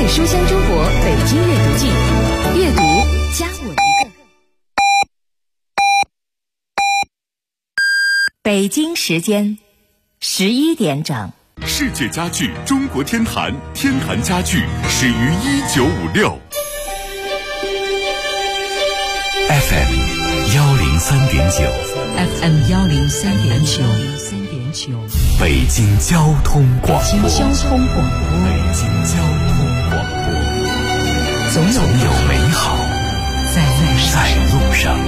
月书香中国北京阅读季，阅读加我一个。北京时间11点整。 世界家具中国天坛，天坛家具始于1956。 FM 103.9 FM 103.9， 北京交通广播。 北京交通广播，总有美好在路上。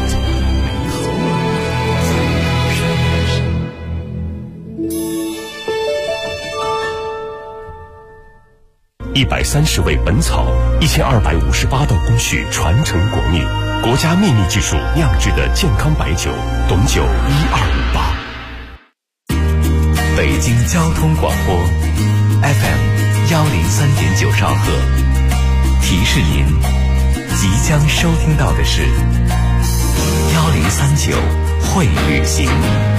130味本草，1258道工序传承国秘，国家秘密技术酿制的健康白酒，董酒1258。 北京交通广播 FM 103.9兆赫，提示您即将收听到的是1039会旅行。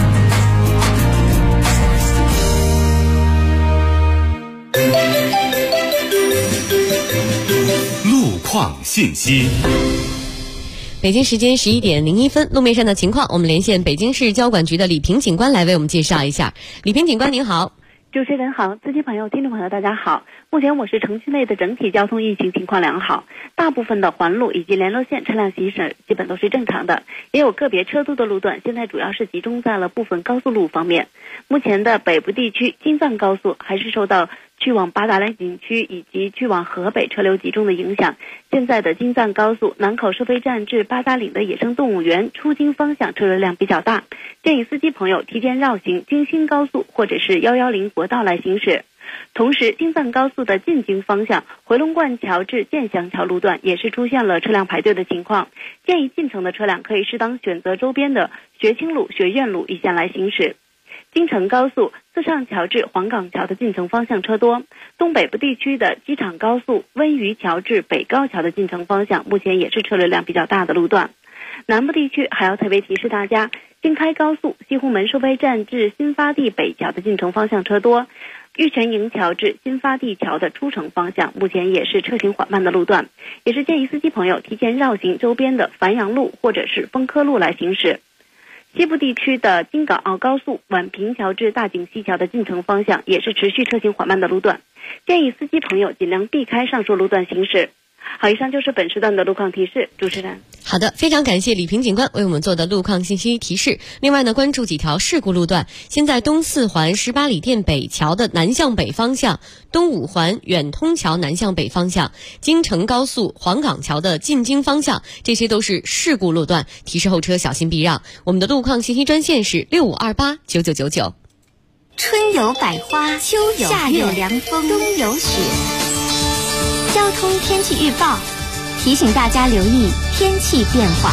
路况信息。 北京时间11点01分，路面上的情况，我们连线北京市交管局的李平警官来为我们介绍一下。李平警官您好。 主持人好，司机朋友、听众朋友大家好。目前我市城区内的整体交通运行情况良好，大部分的环路以及联络线车辆行驶基本都是正常的，也有个别车多的路段，现在主要是集中在了部分高速路方面。目前的北部地区京藏高速还是受到去往八达岭景区以及去往河北车流集中的影响，现在的京藏高速南口收费站至八达岭的野生动物园出京方向车流量比较大，建议司机朋友提前绕行京新高速或者是110国道来行驶。同时，京藏高速的进京方向回龙观桥至建祥桥路段也是出现了车辆排队的情况，建议进城的车辆可以适当选择周边的学清路、学院路一线来行驶。京承高速四上桥至黄岗桥的进城方向车多，东北部地区的机场高速温榆桥至北高桥的进城方向目前也是车流量比较大的路段。南部地区还要特别提示大家，京开高速西湖门收费站至新发地北桥的进城方向车多，玉泉营桥至新发地桥的出城方向目前也是车行缓慢的路段，也是建议司机朋友提前绕行周边的繁阳路或者是丰科路来行驶。西部地区的京港澳高速宛平桥至大井西桥的进城方向也是持续车行缓慢的路段，建议司机朋友尽量避开上述路段行驶。好，以上就是本时段的路况提示。主持人， 好的，非常感谢李平警官为我们做的路况信息提示。另外呢，关注几条事故路段，现在东四环18里店北桥的南向北方向，东五环远通桥南向北方向，京承高速黄岗桥的进京方向，这些都是事故路段，提示后车小心避让。我们的路况信息专线是65289999。 春有百花，秋有月，夏有凉风，冬有雪。交通天气预报提醒大家留意天气变化。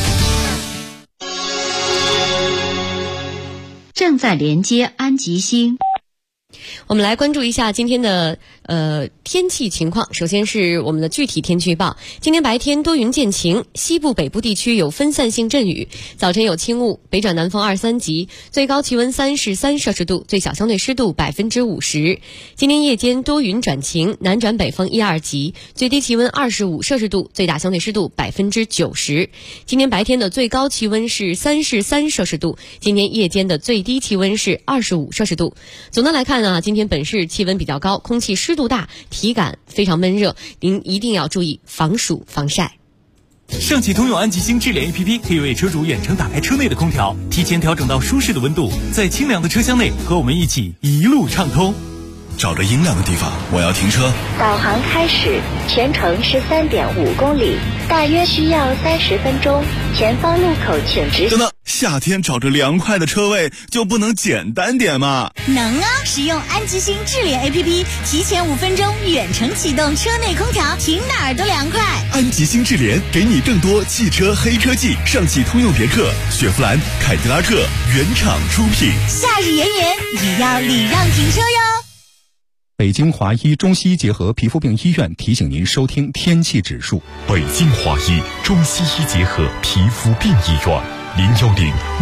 正在连接安吉星。 我们来关注一下今天的天气情况。首先是我们的具体天气预报。今天白天多云见晴，西部北部地区有分散性阵雨，早晨有轻雾，北转南风2、3级，最高气温33摄氏度，最小相对湿度50%。今天夜间多云转晴，南转北风1、2级，最低气温25摄氏度，最大相对湿度90%。今天白天的最高气温是33摄氏度，今天夜间的最低气温是25摄氏度。总的来看啊，今天本市气温比较高，空气湿度大，体感非常闷热，您一定要注意防暑防晒。 上汽通用安吉星智联 APP 可以为车主远程打开车内的空调，提前调整到舒适的温度，在清凉的车厢内和我们一起一路畅通。 找着阴凉的地方，我要停车。 导航开始，全程13.5公里，大约需要30分钟。前方路口请直行。 等等，夏天找着凉快的车位就不能简单点吗？ 能啊！使用安吉星智联 APP， 提前5分钟远程启动车内空调，停哪儿都凉快。 安吉星智联给你更多汽车黑科技，上汽通用别克、雪佛兰、凯迪拉克原厂出品。 夏日炎炎，也要礼让停车哟。 北京华医中西医结合皮肤病医院提醒您收听天气指数。 北京华医中西医结合皮肤病医院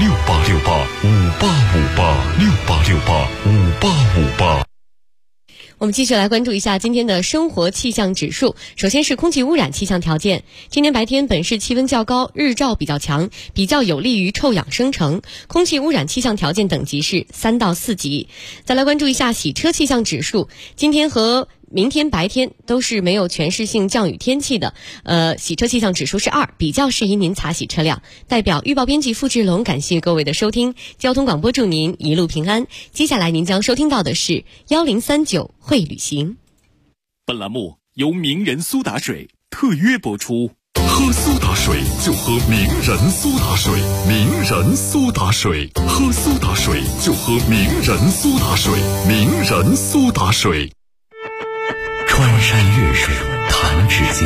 ，01068685858，68685858。 我们继续来关注一下今天的生活气象指数。首先是空气污染气象条件，今天白天本市气温较高，日照比较强，比较有利于臭氧生成，空气污染气象条件等级是3到4级。再来关注一下洗车气象指数，今天和明天白天都是没有全市性降雨天气的，洗车气象指数是2，比较适宜您擦洗车辆。代表预报编辑付志龙，感谢各位的收听，交通广播祝您一路平安。接下来您将收听到的是1039会旅行。 本栏目由名人苏打水特约播出。 喝苏打水就喝名人苏打水，名人苏打水，喝苏打水就喝名人苏打水，名人苏打水。 穿山越水弹指间，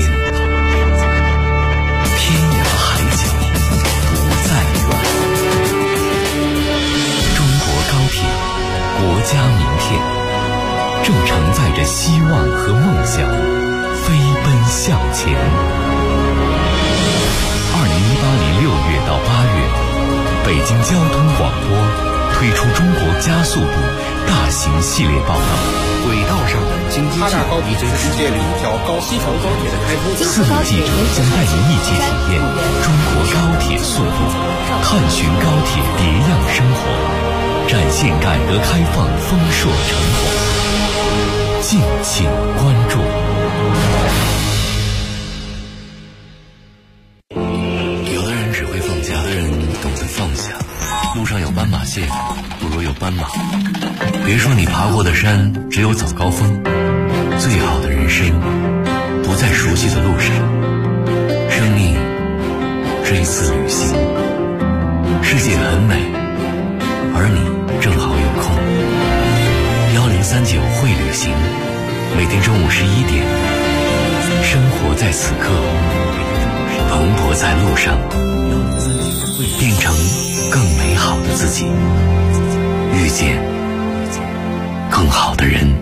天涯海角不再远。中国高铁，国家名片，正承载着希望和梦想，飞奔向前。2018年6月到8月，北京交通广播推出中国加速度大型系列报道，轨道上的经济计划， 是世界第一条西条高铁的开通。 4位记者将带您一起体验中国高铁速度，探寻高铁别样生活，展现改革开放丰硕成果。敬请关注。有的人只会放假，有的人懂得放下。路上有斑马线，不如有斑马。别说你爬过的山只有早高峰，最好的人生不在熟悉的路上。生命是一次旅行，世界很美，而你正好有空。1039会旅行，每天中午11点，生活在此刻，蓬勃在路上，变成更美好的自己，遇见更好的人。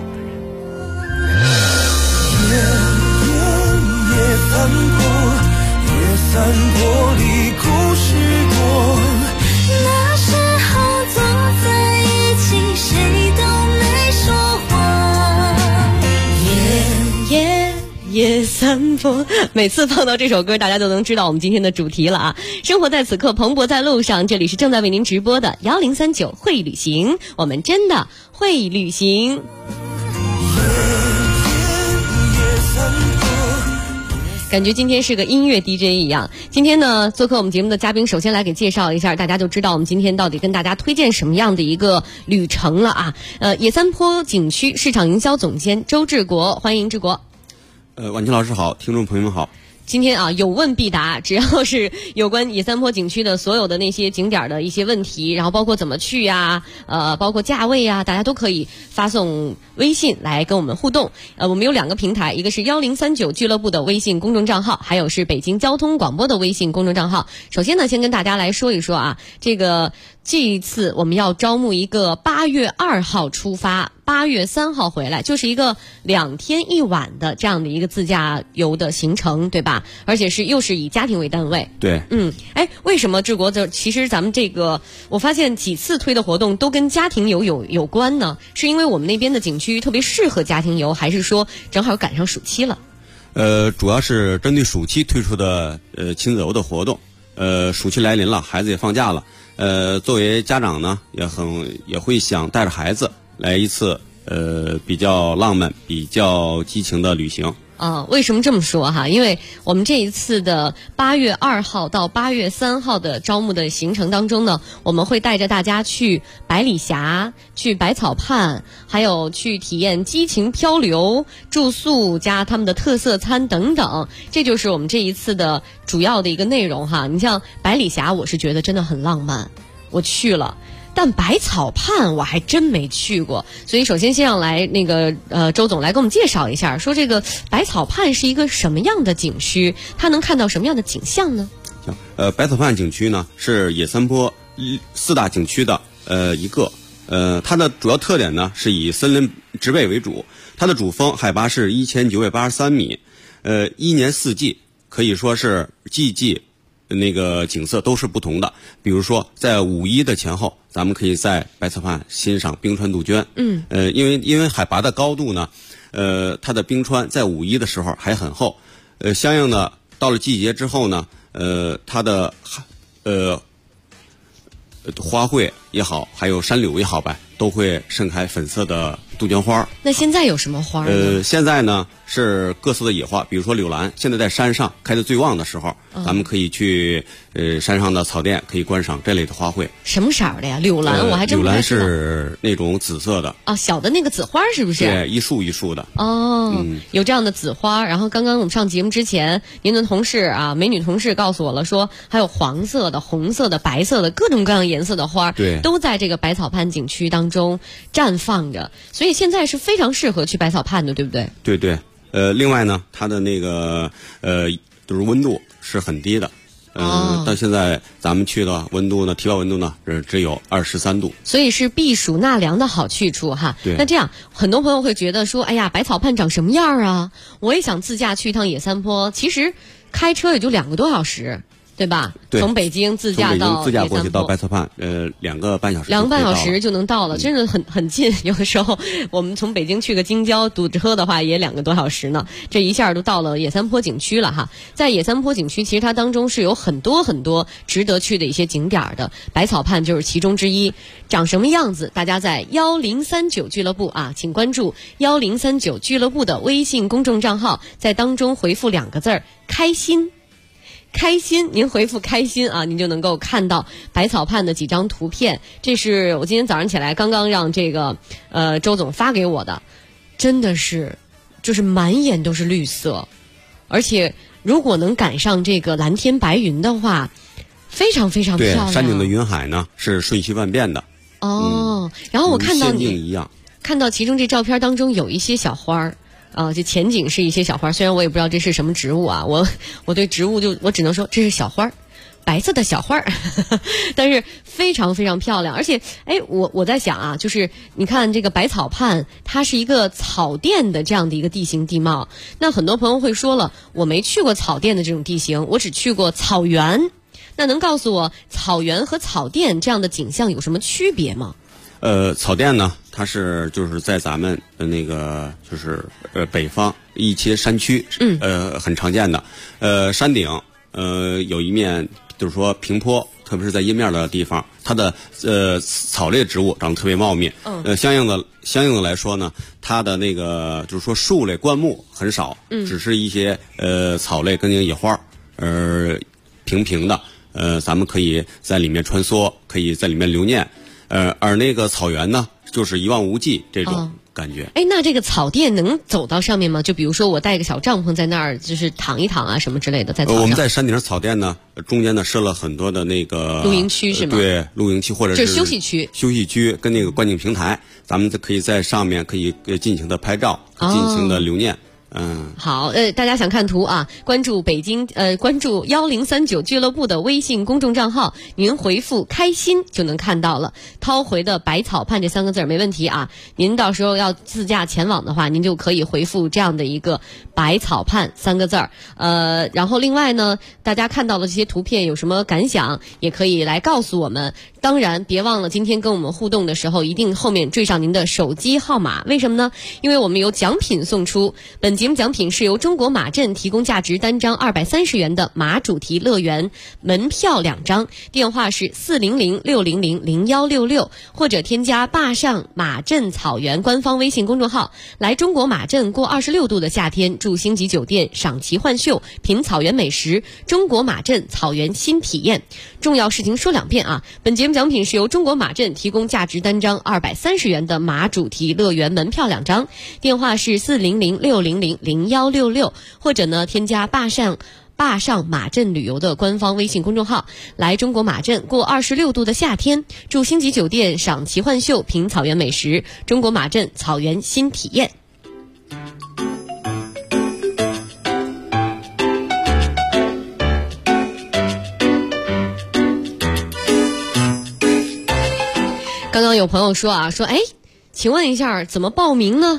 夜散过里故事多，那时候坐在一起，谁都没说话。 夜散播，每次放到这首歌，大家都能知道我们今天的主题了啊！生活在此刻，蓬勃在路上。这里是正在为您直播的1039会旅行，我们真的会旅行。感觉今天是个音乐 DJ 一样。今天呢，做客我们节目的嘉宾，首先来给介绍一下，大家就知道我们今天到底跟大家推荐什么样的一个旅程了啊！野三坡景区市场营销总监周志国，欢迎志国。 婉晴老师好，听众朋友们好。 今天啊，有问必答，只要是有关野三坡景区的所有的那些景点的一些问题，然后包括怎么去呀，包括价位呀，大家都可以发送微信来跟我们互动。我们有2个平台，一个是1039俱乐部的微信公众账号，还有是北京交通广播的微信公众账号。首先呢，先跟大家来说一说啊，这一次我们要招募一个8月2号出发，8月3号回来，就是一个2天1晚的这样的一个自驾游的行程，对吧？而且又是以家庭为单位。 对。 为什么志国其实咱们我发现几次推的活动都跟家庭游有关呢？是因为我们那边的景区特别适合家庭游，还是说正好赶上暑期了？ 主要是针对暑期推出的亲子游的活动。暑期来临了，孩子也放假了。作为家长呢，也会想带着孩子来一次比较浪漫、比较激情的旅行。 为什么这么说哈？因为我们这一次的8月2号到8月3号的招募的行程当中呢，我们会带着大家去百里峡、去百草畔，还有去体验激情漂流、住宿加他们的特色餐等等，这就是我们这一次的主要的一个内容哈。你像百里峡，我是觉得真的很浪漫，我去了。但百草畔我还真没去过，所以首先先让来周总来给我们介绍一下，说这个百草畔是一个什么样的景区，它能看到什么样的景象呢？ 百草畔景区呢是野三坡4大景区的一个，它的主要特点呢是以森林植被为主，它的主峰海拔是1983米，一年4季可以说是季季那个景色都是不同的。比如说在5·1的前后，咱们可以在白草畔欣赏冰川杜鹃。因为海拔的高度呢，它的冰川在5·1的时候还很厚，相应的到了季节之后呢，它的花卉也好，还有山柳也好吧，都会盛开粉色的杜鹃花。 那现在有什么花呢？ 现在呢是各色的野花，比如说柳兰，现在在山上开得最旺的时候，咱们可以去山上的草甸可以观赏这类的花卉。 什么色儿的呀？柳兰我还真不太知道。 柳兰是那种紫色的。 哦，小的那个紫花是不是？ 对，一束一束的。 哦，有这样的紫花。然后刚刚我们上节目之前，您的同事啊，美女同事告诉我了，说还有黄色的、红色的、白色的各种各样颜色的花， 对， 都在这个百草畔景区当中绽放着。所以现在是非常适合去百草畔的，对不对？ 对对。另外呢，它的那个就是温度是很低的。到现在咱们去的温度呢，体表温度呢只有23度， 所以是避暑纳凉的好去处哈。 对。 那这样，很多朋友会觉得说，哎呀，百草畔长什么样啊？我也想自驾去一趟野三坡，其实开车也就2个多小时。对吧？ 对， 从北京自驾过去到白草畔，2个半小时 ，2个半小时就能到了，真的很近。有的时候我们从北京去个京郊堵车的话，也2个多小时呢。这一下都到了野三坡景区了哈。在野三坡景区，其实它当中是有很多很多值得去的一些景点的，百草畔就是其中之一。长什么样子？大家在1039俱乐部啊，请关注1039俱乐部的微信公众账号，在当中回复2个字儿“开心”。开心，您回复开心啊，您就能够看到百草畔的几张图片。这是我今天早上起来刚刚让这个周总发给我的，真的是就是满眼都是绿色，而且如果能赶上这个蓝天白云的话，非常非常漂亮。 对，山顶的云海呢是瞬息万变的。 然后我看到仙境一样， 看到其中这照片当中有一些小花儿。这前景是一些小花，虽然我也不知道这是什么植物啊，我对植物我只能说这是小花，白色的小花但是非常非常漂亮。而且我在想啊，就是你看这个百草畔，它是一个草甸的这样的一个地形地貌。那很多朋友会说了，我没去过草甸的这种地形，我只去过草原。那能告诉我草原和草甸这样的景象有什么区别吗？ 草甸呢，它是就是在咱们的那个就是北方一些山区，很常见的。山顶有一面就是说平坡，特别是在阴面的地方，它的草类植物长得特别茂密。相应的来说呢，它的那个就是说树类灌木很少，只是一些草类跟那个野花，平的。咱们可以在里面穿梭，可以在里面留念。而那个草原呢，就是一望无际这种感觉。 那这个草甸能走到上面吗？就比如说我带个小帐篷在那儿，就是躺一躺啊什么之类的，在草上。 我们在山顶上草甸呢，中间呢设了很多的那个露营区是吗？ 对，露营区或者是休息区。 休息区跟那个观景平台，咱们可以在上面可以尽情的拍照，尽情的留念。 好，大家想看图啊，关注1039俱乐部的微信公众账号，您回复开心就能看到了。掏回的百草畔这3个字没问题啊，您到时候要自驾前往的话，您就可以回复这样的一个百草畔3个字。然后另外呢，大家看到了这些图片有什么感想，也可以来告诉我们。当然别忘了今天跟我们互动的时候，一定后面缀上您的手机号码。为什么呢？因为我们有奖品送出。本节目奖品是由中国马镇提供价值单张230元的马主题乐园门票2张，电话是400-600-0166，或者添加坝上马镇草原官方微信公众号。来中国马镇过26度的夏天，住星级酒店，赏奇幻秀，品草原美食，中国马镇草原新体验。重要事情说2遍啊！本节目奖品是由中国马镇提供价值单张230元的马主题乐园门票2张，电话是400-600-0166，或者呢添加坝上马镇旅游的官方微信公众号。来中国马镇过26度的夏天，住星级酒店，赏奇幻秀，品草原美食，中国马镇草原新体验。刚刚有朋友说请问一下怎么报名呢？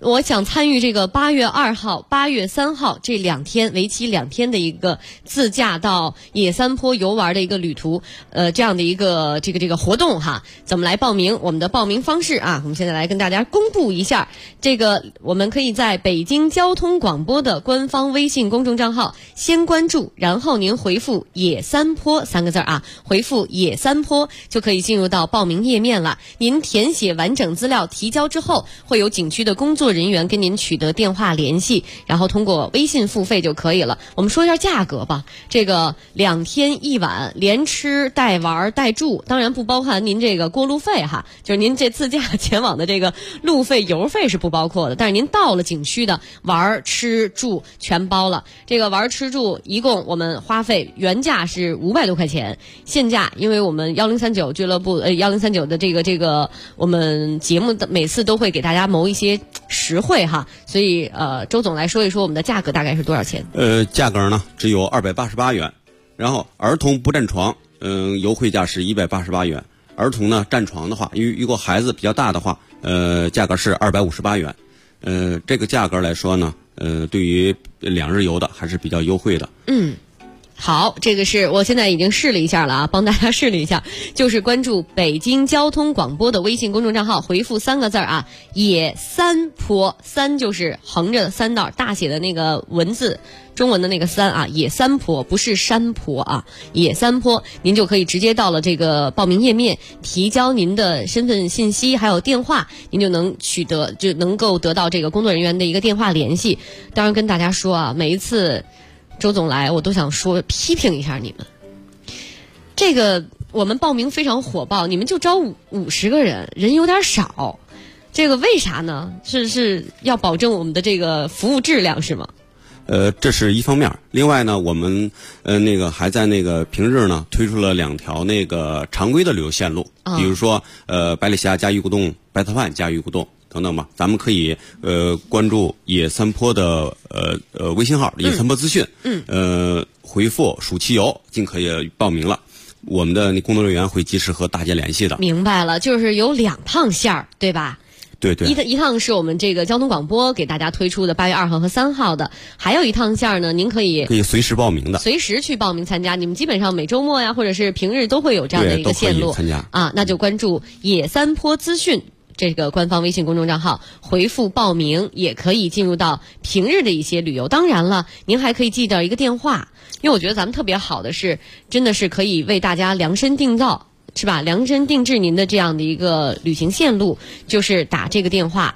我想参与这个8月2号、8月3号这2天，为期2天的一个自驾到野三坡游玩的一个旅途，这样的一个这个活动哈，怎么来报名？我们的报名方式啊，我们现在来跟大家公布一下。这个我们可以在北京交通广播的官方微信公众账号先关注，然后您回复野三坡3个字啊，回复野三坡就可以进入到报名页面了。您填写完整资料提交之后，会有景区的工作人员跟您取得电话联系，然后通过微信付费就可以了。我们说一下价格吧，这个2天1晚连吃带玩带住，当然不包含您这个过路费哈，就是您这自驾前往的这个路费油费是不包括的，但是您到了景区的玩吃住全包了。这个玩吃住一共我们花费原价是500多块钱，现价因为我们1039俱乐部1039的这个我们节目的每次都会给大家谋一些实惠哈，所以周总来说一说我们的价格大概是多少钱？ 价格呢只有288元，然后儿童不占床，优惠价是188元。儿童呢占床的话，如果孩子比较大的话，价格是258元。这个价格来说呢，对于2日游的还是比较优惠的。 好，这个是我现在已经试了一下了啊，帮大家试了一下，就是关注北京交通广播的微信公众账号，回复3个字啊，野三坡，3就是横着3道大写的那个文字，中文的那个3啊，野三坡不是山坡啊，野三坡，您就可以直接到了这个报名页面，提交您的身份信息还有电话，您就能够得到这个工作人员的一个电话联系。当然跟大家说啊，每一次周总来我都想说批评一下你们，这个我们报名非常火爆，你们就招50个人，人有点少，这个为啥呢？是要保证我们的这个服务质量是吗？ 这是一方面。另外呢，我们还在平日呢推出了2条常规的旅游线路，比如说百里峡加鱼骨洞、白菜饭加鱼骨洞等等吧。咱们可以关注野三坡的微信号野三坡资讯，回复暑期游尽可以报名了。我们的工作人员会及时和大家联系的。 明白了，就是有2趟线儿，对吧？ 对对， 一趟是我们这个交通广播给大家推出的8月2号和3号的，还有一趟线呢，您可以随时报名的， 随时去报名参加。你们基本上每周末呀，或者是平日都会有这样的一个线路参加啊，那就关注野三坡资讯这个官方微信公众账号，回复报名，也可以进入到平日的一些旅游。当然了，您还可以记到一个电话，因为我觉得咱们特别好的是，真的是可以为大家量身定造。是吧？量身定制您的这样的一个旅行线路，就是打这个电话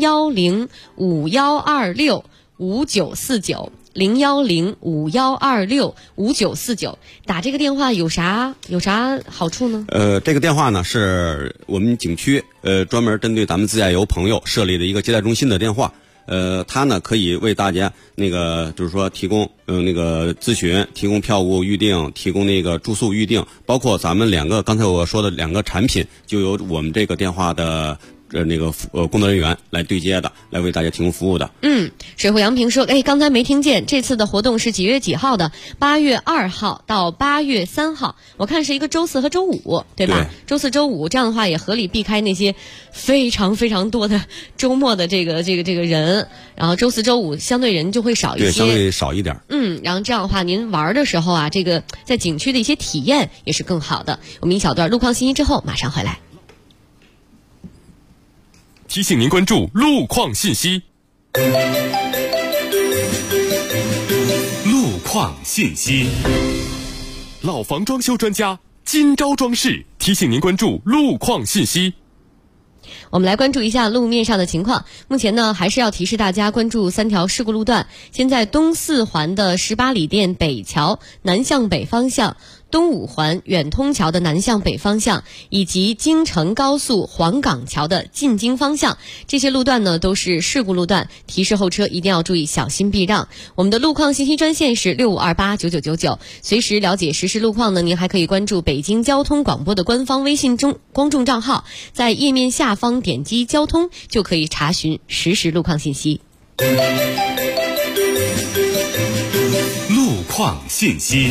01051265949。01051265949，打这个电话有啥好处呢？ 这个电话呢是我们景区专门针对咱们自驾游朋友设立的一个接待中心的电话。它呢可以为大家就是说提供咨询，提供票务预订，提供住宿预订，包括咱们刚才我说的2个产品，就由我们这个电话的工作人员来对接的，来为大家提供服务的。 水户杨平说，刚才没听见，这次的活动是几月几号的？8月2号到8月3号，我看是一个周4和周5，对吧？对，周4周5，这样的话也合理避开那些非常非常多的周末的这个人，然后周4周5相对人就会少一些， 对，相对少一点。 然后这样的话，您玩的时候啊，这个在景区的一些体验也是更好的。我们一小段路况信息之后马上回来。 提醒您关注路况信息。路况信息，老房装修专家金招装饰提醒您关注路况信息。 我们来关注一下路面上的情况。目前呢，还是要提示大家关注3条事故路段。现在东四环的18里店北桥南向北方向，东五环远通桥的南向北方向，以及京承高速黄岗桥的进京方向，这些路段呢都是事故路段，提示后车一定要注意小心避让。我们的路况信息专线是65289999，随时了解实时路况呢，您还可以关注北京交通广播的官方微信公众账号，在页面下方点击交通就可以查询实时路况信息。 路况信息。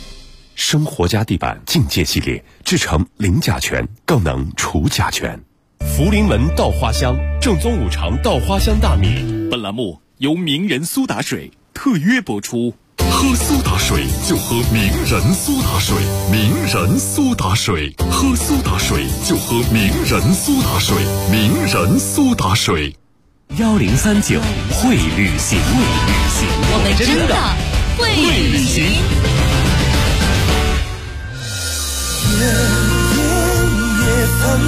生活家地板净界系列制成零甲醛，更能除甲醛。 福临门稻花香，正宗五常稻花香大米。 本栏目由名人苏打水特约播出。 喝苏打水就喝名人苏打水，名人苏打水，喝苏打水就喝名人苏打水，名人苏打水。 1039会旅行， 我们真的会旅行。 夜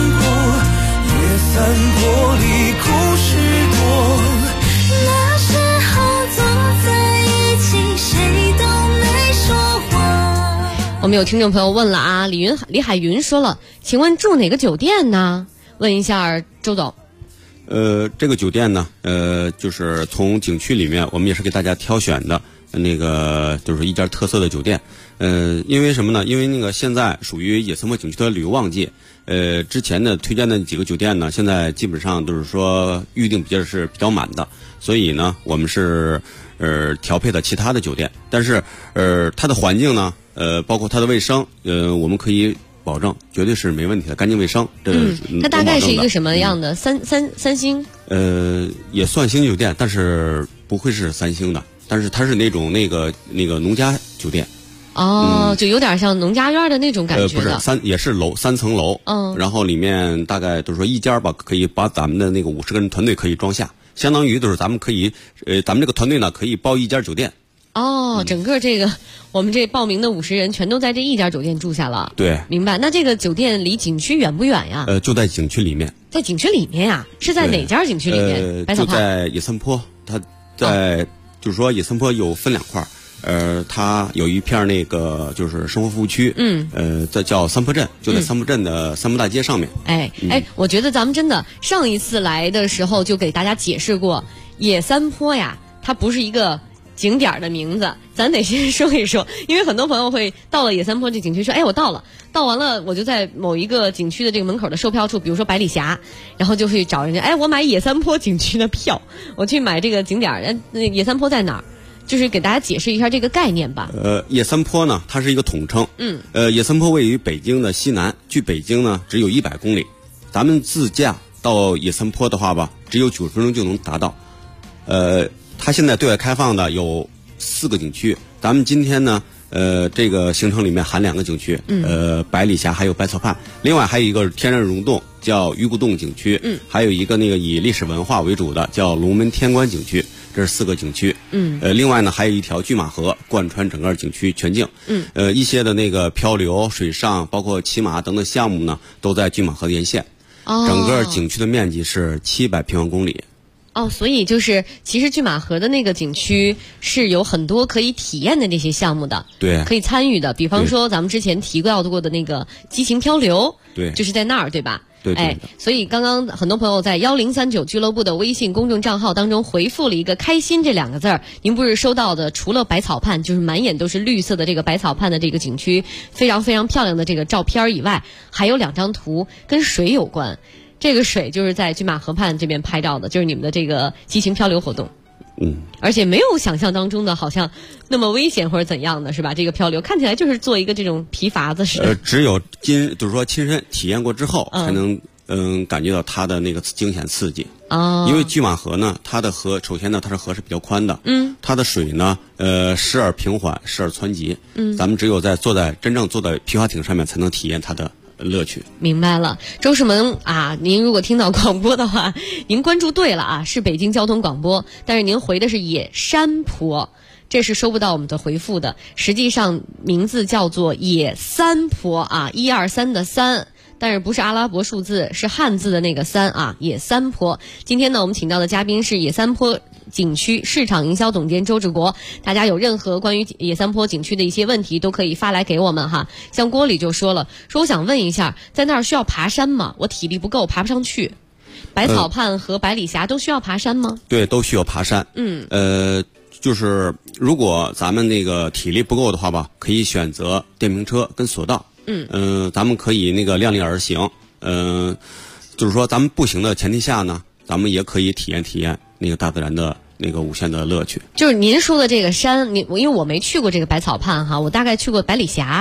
翻过里故事多，那时候坐在一起，谁都没说话。 我们有听众朋友问了啊，李海云说了，请问住哪个酒店呢？问一下周总。 这个酒店呢，就是从景区里面，我们也是给大家挑选的，那个就是一家特色的酒店。因为什么呢？因为那个现在属于野森坡景区的旅游旺季。之前的推荐的几个酒店呢，现在基本上都是说预定是比较满的，所以呢，我们是调配的其他的酒店。但是它的环境呢，包括它的卫生，我们可以保证绝对是没问题的，干净卫生。 它大概是一个什么样的？三星？ 也算星级酒店，但是不会是3星的，但是它是那种那个农家酒店。 就有点像农家院的那种感觉的。 不是也是3层楼。然后里面大概都是说一家吧，可以把咱们的那个50个人团队可以装下，相当于就是咱们可以，咱们这个团队呢可以包一家酒店。 整个这个我们这报名的50人全都在这一家酒店住下了。 对， 明白。那这个酒店离景区远不远呀？ 就在景区里面。 在景区里面呀？是在哪家景区里面？ 就在野森坡，它在就是说野森坡有分2块。它有一片那个就是生活服务区，这叫三坡镇，就在三坡镇的三坡大街上面。 我觉得咱们真的上一次来的时候就给大家解释过，野三坡呀，它不是一个景点的名字，咱得先说一说，因为很多朋友会到了野三坡这景区说，我到了，到完了我就在某一个景区的这个门口的售票处，比如说百里峡，然后就去找人家，我买野三坡景区的票，我去买这个景点，野三坡在哪儿？就是给大家解释一下这个概念吧。 野三坡呢，它是一个统称。野三坡位于北京的西南，距北京呢只有100公里。咱们自驾到野三坡的话吧，只有90分钟就能达到。它现在对外开放的有4个景区，咱们今天呢，这个行程里面含2个景区，百里峡还有百草畔，另外还有一个天然溶洞叫鱼骨洞景区，还有一个那个以历史文化为主的叫龙门天关景区。这是4个景区。另外呢，还有一条拒马河贯穿整个景区全境。一些的那个漂流、水上，包括骑马等等项目呢，都在拒马河沿线。整个景区的面积是700平方公里。 所以就是其实拒马河的那个景区是有很多可以体验的这些项目的， 对， 可以参与的。比方说咱们之前提到过的那个激情漂流， 对， 就是在那儿，对吧？ 对。 所以刚刚很多朋友在1039俱乐部的微信公众账号当中回复了一个开心这2个字儿，您不是收到的除了百草畔，就是满眼都是绿色的这个百草畔的这个景区非常非常漂亮的这个照片以外，还有2张图跟水有关。这个水就是在拒马河畔这边拍照的，就是你们的这个激情漂流活动。而且没有想象当中的好像那么危险或者怎样的，是吧？这个漂流看起来就是做一个这种皮筏子似的。 只有就是说亲身体验过之后，才能感觉到它的那个惊险刺激。因为拒马河呢，它的河首先呢，它是河是比较宽的，它的水呢，时而平缓，时而湍急。咱们只有真正坐在皮划艇上面，才能体验它的乐趣。 明白了，周世萌啊，您如果听到广播的话，您关注对了啊，是北京交通广播，但是您回的是野山坡，这是收不到我们的回复的。实际上名字叫做野三坡啊，1、2、3的3。但是不是阿拉伯数字，是汉字的那个3啊，野三坡。今天呢，我们请到的嘉宾是野三坡景区市场营销总监周志国。大家有任何关于野三坡景区的一些问题，都可以发来给我们哈。像郭里就说了，说我想问一下，在那儿需要爬山吗？我体力不够，爬不上去。百草畔和百里峡都需要爬山吗？ 对，都需要爬山。就是如果咱们那个体力不够的话吧，可以选择电瓶车跟索道。咱们可以那个量力而行。就是说咱们步行的前提下呢，咱们也可以体验那个大自然的那个无限的乐趣。 就是您说的这个山，因为我没去过这个百草畔哈，我大概去过百里峡。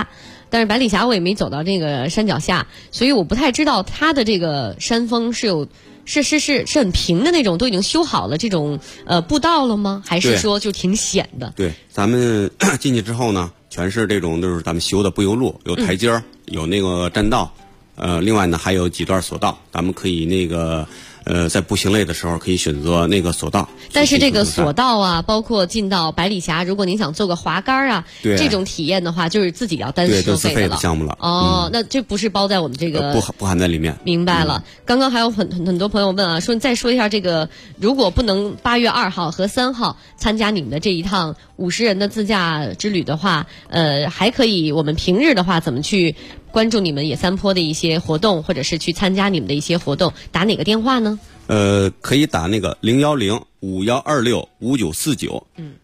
但是百里峡我也没走到这个山脚下，所以我不太知道它的这个山峰是很平的那种，都已经修好了这种步道了吗？还是说就挺险的？ 对，咱们进去之后呢，全是这种就是咱们修的柏油路，有台阶儿，有那个栈道，另外呢还有几段索道，咱们可以那个。在步行类的时候可以选择那个索道， 但是这个索道啊，包括进到百里峡，如果您想做个滑竿啊，这种体验的话，就是自己要单收费的了。 对，自费的项目了。 哦，那这不是包在我们这个不含在里面。 明白了。刚刚还有很多朋友问啊，说你再说一下这个，如果不能8月2号和3号参加你们的这一趟50人的自驾之旅的话，还可以我们平日的话怎么去关注你们野三坡的一些活动，或者是去参加你们的一些活动，打哪个电话呢？ 可以打那个010-5126-5949，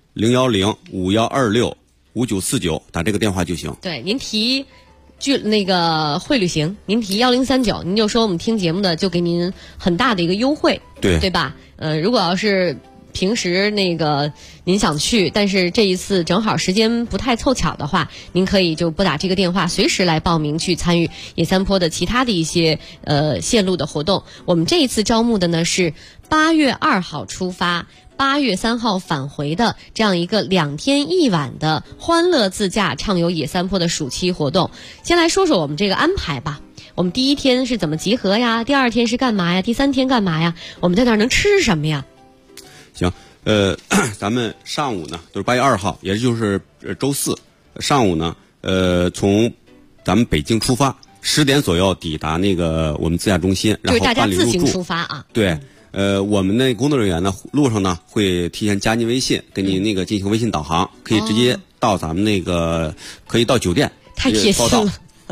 010-5126-5949，打这个电话就行。 对，您提那个会旅行，您提1039，您就说我们听节目的就给您很大的一个优惠，对吧？如果要是平时那个您想去，但是这一次正好时间不太凑巧的话，您可以就拨打这个电话，随时来报名去参与野三坡的其他的一些线路的活动。我们这一次招募的呢是8月2号出发，8月3号返回的这样一个2天1晚的欢乐自驾畅游野三坡的暑期活动。先来说说我们这个安排吧。我们第1天是怎么集合呀？第2天是干嘛呀？第3天干嘛呀？我们在那儿能吃什么呀？ 行，咱们上午呢都是8月2号，也就是周4上午呢，从咱们北京出发，10点左右抵达那个我们自驾中心，然后办理入住。 就是大家自行出发啊。 对，我们的工作人员呢，路上呢会提前加您微信，跟您那个进行微信导航，可以直接到咱们那个，可以到酒店。 太贴心了。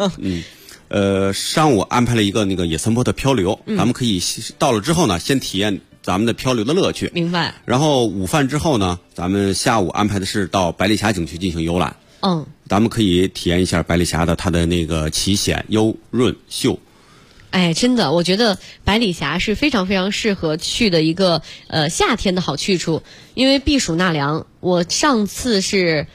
上午安排了一个那个野三坡的漂流，咱们可以到了之后呢，先体验咱们的漂流的乐趣。 明白。然后午饭之后呢，咱们下午安排的是到百里峡景区进行游览。咱们可以体验一下百里峡的它的那个奇险、幽、润、秀。 哎，真的，我觉得百里峡是非常非常适合去的一个夏天的好去处，因为避暑纳凉。我上次是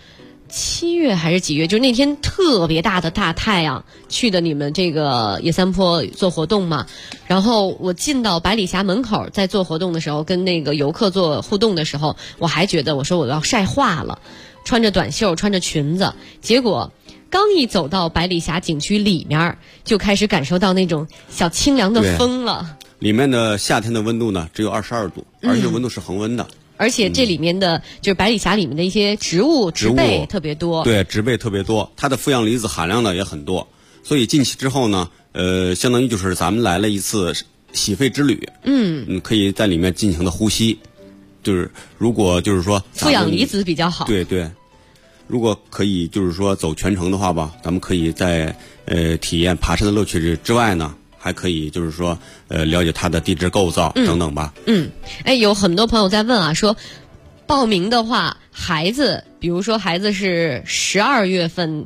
7月还是几月，就那天特别大的大太阳去的你们这个野三坡做活动嘛，然后我进到百里峡门口在做活动的时候，跟那个游客做互动的时候，我还觉得我说我要晒化了，穿着短袖穿着裙子，结果刚一走到百里峡景区里面，就开始感受到那种小清凉的风了。 里面的夏天的温度呢只有22度，而且温度是恒温的。 而且这里面的就是百里峡里面的一些植被特别多， 对，植被特别多，它的负氧离子含量呢也很多，所以进去之后呢，相当于就是咱们来了一次洗肺之旅，可以在里面尽情的呼吸，就是如果就是说负氧离子比较好， 对，如果可以就是说走全程的话吧，咱们可以在体验爬山的乐趣之外呢，还可以就是说了解它的地质构造等等吧。 有很多朋友在问啊，说报名的话，孩子，比如说孩子是12月份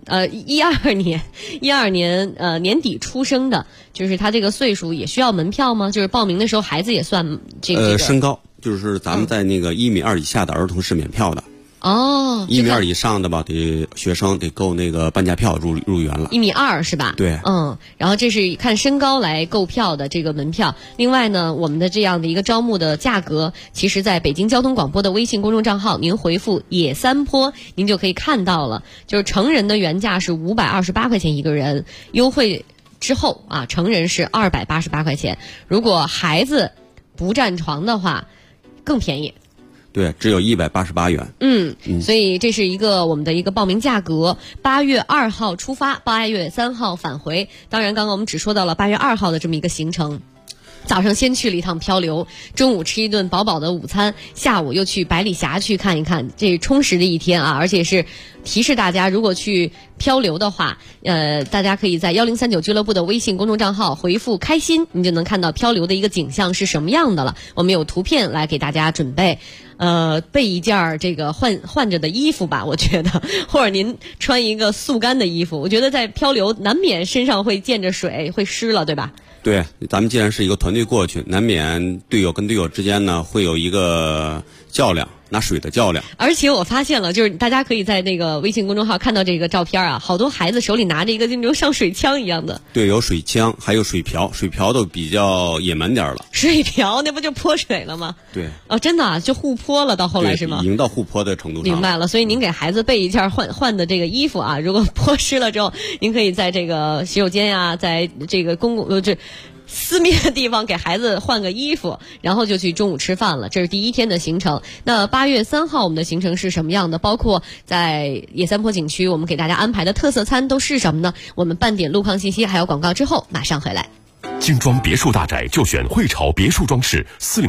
12年年底出生的，就是他这个岁数也需要门票吗？就是报名的时候孩子也算这个身高，就是咱们在那个1.2米以下的儿童是免票的。1.2米以上的吧，得学生得购那个半价票入园了。 1.2米是吧？ 对。 然后这是看身高来购票的这个门票。另外呢，我们的这样的一个招募的价格，其实在北京交通广播的微信公众账号，您回复野三坡，您就可以看到了。就是成人的原价是528块钱一个人，优惠之后啊，成人是288块钱。如果孩子不占床的话，更便宜。 对，只有188元。 所以这是一个我们的一个报名价格。8月2号出发，8月3号返回。当然，刚刚我们只说到了8月2号的这么一个行程。早上先去了一趟漂流，中午吃一顿饱饱的午餐，下午又去百里峡去看一看，这充实的一天啊！而且是提示大家，如果去漂流的话，大家可以在1039俱乐部的微信公众账号回复开心，你就能看到漂流的一个景象是什么样的了。我们有图片来给大家准备，备一件这个换着的衣服吧，我觉得，或者您穿一个速干的衣服，我觉得在漂流难免身上会溅着水，会湿了，对吧？ 对，咱们既然是一个团队过去，难免队友跟队友之间呢会有一个较量，拿水的较量。 而且我发现了，就是大家可以在那个微信公众号看到这个照片啊，好多孩子手里拿着一个那种像水枪一样的。 对，有水枪，还有水瓢，水瓢都比较野蛮点了。 水瓢那不就泼水了吗？ 对。 哦，真的啊，就互泼了，到后来是吗？ 已经到互泼的程度上。 明白了，所以您给孩子备一件换的这个衣服啊，如果泼湿了之后，您可以在这个洗手间呀，在这个私密的地方给孩子换个衣服，然后就去中午吃饭了。这是第一天的行程。那8月3号我们的行程是什么样的？包括在野三坡景区，我们给大家安排的特色餐都是什么呢？我们半点路况信息还有广告之后马上回来。 精装别墅大宅就选汇潮别墅装饰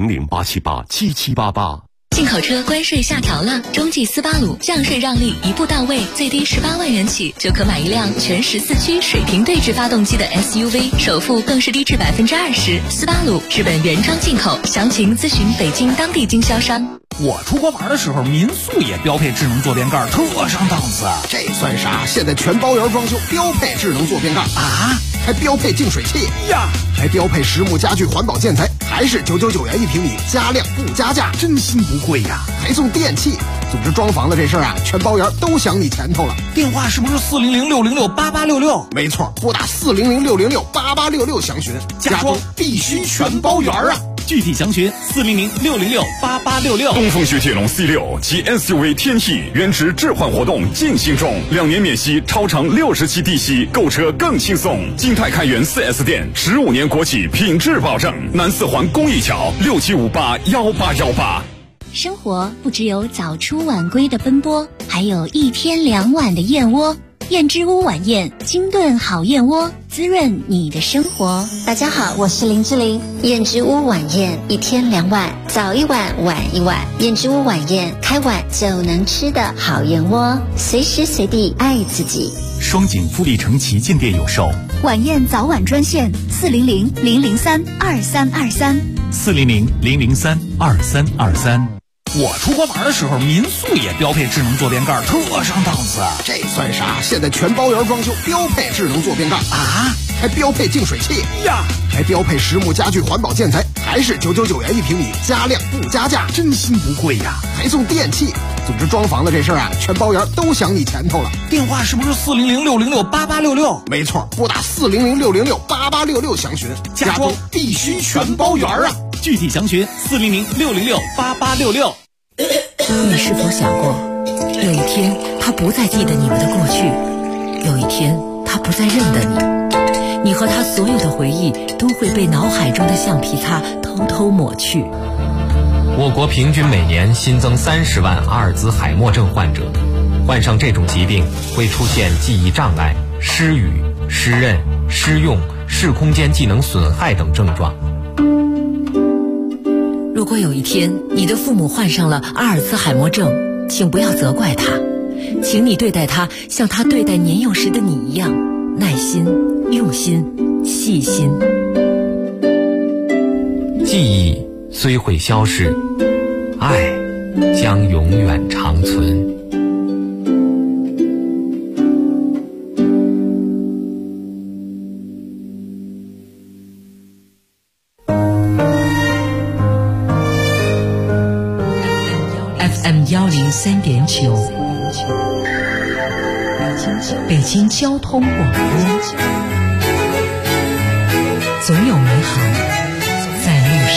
，400-878-7788。 进口车关税下调了，中继斯巴鲁降税让利一步到位，最低18万元起就可买一辆全14驱水平对置发动机的 SUV， 首付更是低至20%。斯巴鲁日本原装进口，详情咨询北京当地经销商。 我出国玩的时候，民宿也标配智能坐便盖，特上档次。 这算啥？现在全包圆装修标配智能坐便盖啊，还标配净水器呀，还标配实木家具环保建材，还是999元1平米，加量不加价， 真心不贵呀， 还送电器。总之装房子这事儿啊，全包圆都想你前头了。 电话是不是400-606-8866？ 没错，拨打400-606-8866详询，家装必须全包圆啊。 具体详询400-606-8866。 东风雪铁龙 C6 及 SUV 天翼原值置换活动进行中，2年免息，超长60期低息，购车更轻松。金泰开元 4S 店，15年国企品质保证。南四环公益桥67581818。 生活不只有早出晚归的奔波，还有1天2碗的燕窝。燕之屋晚宴，清炖好燕窝，滋润你的生活。 大家好，我是林志玲。燕之屋晚宴，1天2碗，早1碗，晚1碗。燕之屋晚宴，开碗就能吃的好燕窝，随时随地爱自己。 双井富力城旗舰店有售。 晚宴早晚专线400-003-2323。 400-003-2323。我出国玩的时候，民宿也标配智能坐便盖，特上档次。 这算啥？现在全包圆装修标配智能坐便盖啊，还标配净水器呀，还标配实木家具环保建材，还是999元1平米，加量不加价， 真心不贵呀， 还送电器。总之装房子这事儿啊，全包圆都想你前头了。 电话是不是400-606-8866？ 没错，拨打400-606-8866详询，家装必须全包圆啊。 具体详询400-606-8866。 你是否想过，有一天他不再记得你们的过去，有一天他不再认得你，你和他所有的回忆都会被脑海中的橡皮擦偷偷抹去。 我国平均每年新增30万阿尔兹海默症患者，患上这种疾病会出现记忆障碍、失语、失认、失用、视空间技能损害等症状。 如果有一天你的父母患上了阿尔兹海默症，请不要责怪他，请你对待他像他对待年幼时的你一样，耐心、用心、细心。 记忆虽会消逝，爱将永远长存。 103.9，北京交通广播，总有美好在路上。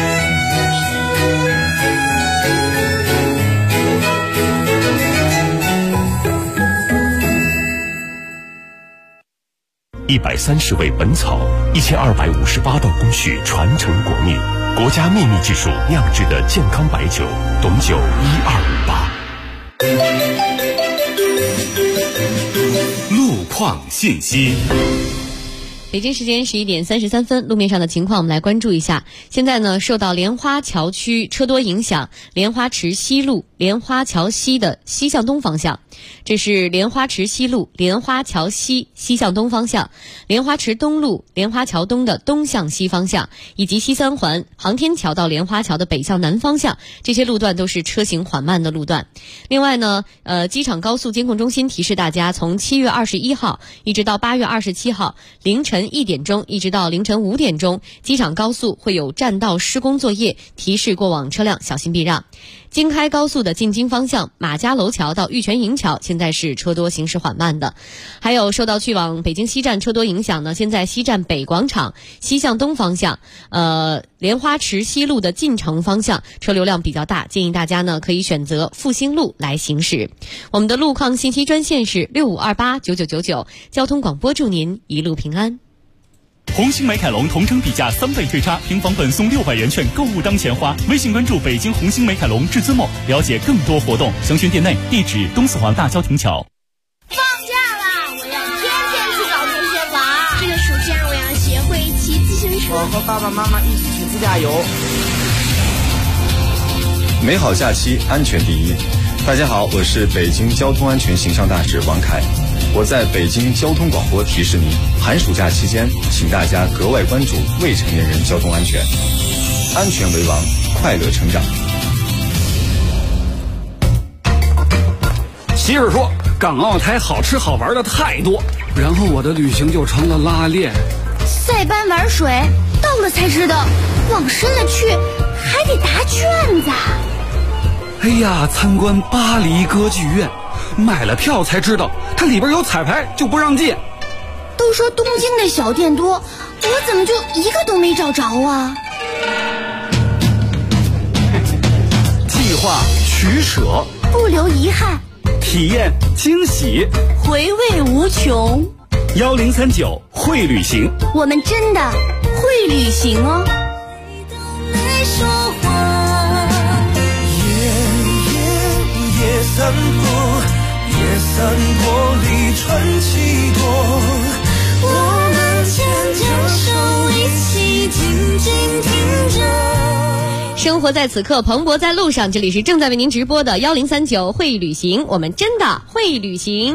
130味本草，1258道工序传承国秘，国家秘密技术酿制的健康白酒，董酒1258。 路况信息。 北京时间11点33分，路面上的情况我们来关注一下。现在呢，受到莲花桥区车多影响，莲花池西路莲花桥西的西向东方向， 这是莲花池西路莲花桥西向东方向，莲花池东路莲花桥东的东向西方向，以及西三环航天桥到莲花桥的北向南方向，这些路段都是车行缓慢的路段。另外呢，机场高速监控中心提示大家，从7月21号一直到8月27号凌晨1点钟一直到凌晨5点钟，机场高速会有占道施工作业，提示过往车辆小心避让。京开高速的进京方向马家楼桥到玉泉营桥现在是车多行驶缓慢的。还有受到去往北京西站车多影响呢，现在西站北广场西向东方向莲花池西路的进城方向车流量比较大，建议大家呢可以选择复兴路来行驶。我们的路况信息专线是65289999，交通广播祝您一路平安。 红星美凯龙同城比价3倍退差，平房本送600元券，购物当钱花。微信关注北京红星美凯龙至尊梦，了解更多活动。详询店内，地址东四环大郊亭桥。 放假啦！我要天天去找同学玩。这个暑假我要学会骑自行车。 我和爸爸妈妈一起去自驾游。 美好假期，安全第一。大家好，我是北京交通安全形象大使王凯。我在北京交通广播提示您，寒暑假期间，请大家格外关注未成年人交通安全，安全为王，快乐成长。 媳妇说，港澳台好吃好玩的太多，然后我的旅行就成了拉练。 塞班玩水，到了才知道，往深了去还得答卷子。 哎呀，参观巴黎歌剧院。买了票才知道，它里边有彩排，就不让进。 都说东京的小店多，我怎么就一个都没找着啊？ 计划取舍， 不留遗憾， 体验惊喜， 回味无穷。 1039会旅行， 我们真的会旅行哦。 夜散步，夜散过里传奇多，我们牵着手一起静静听着。 生活在此刻，蓬勃在路上。这里是正在为您直播的1039会旅行，我们真的会旅行。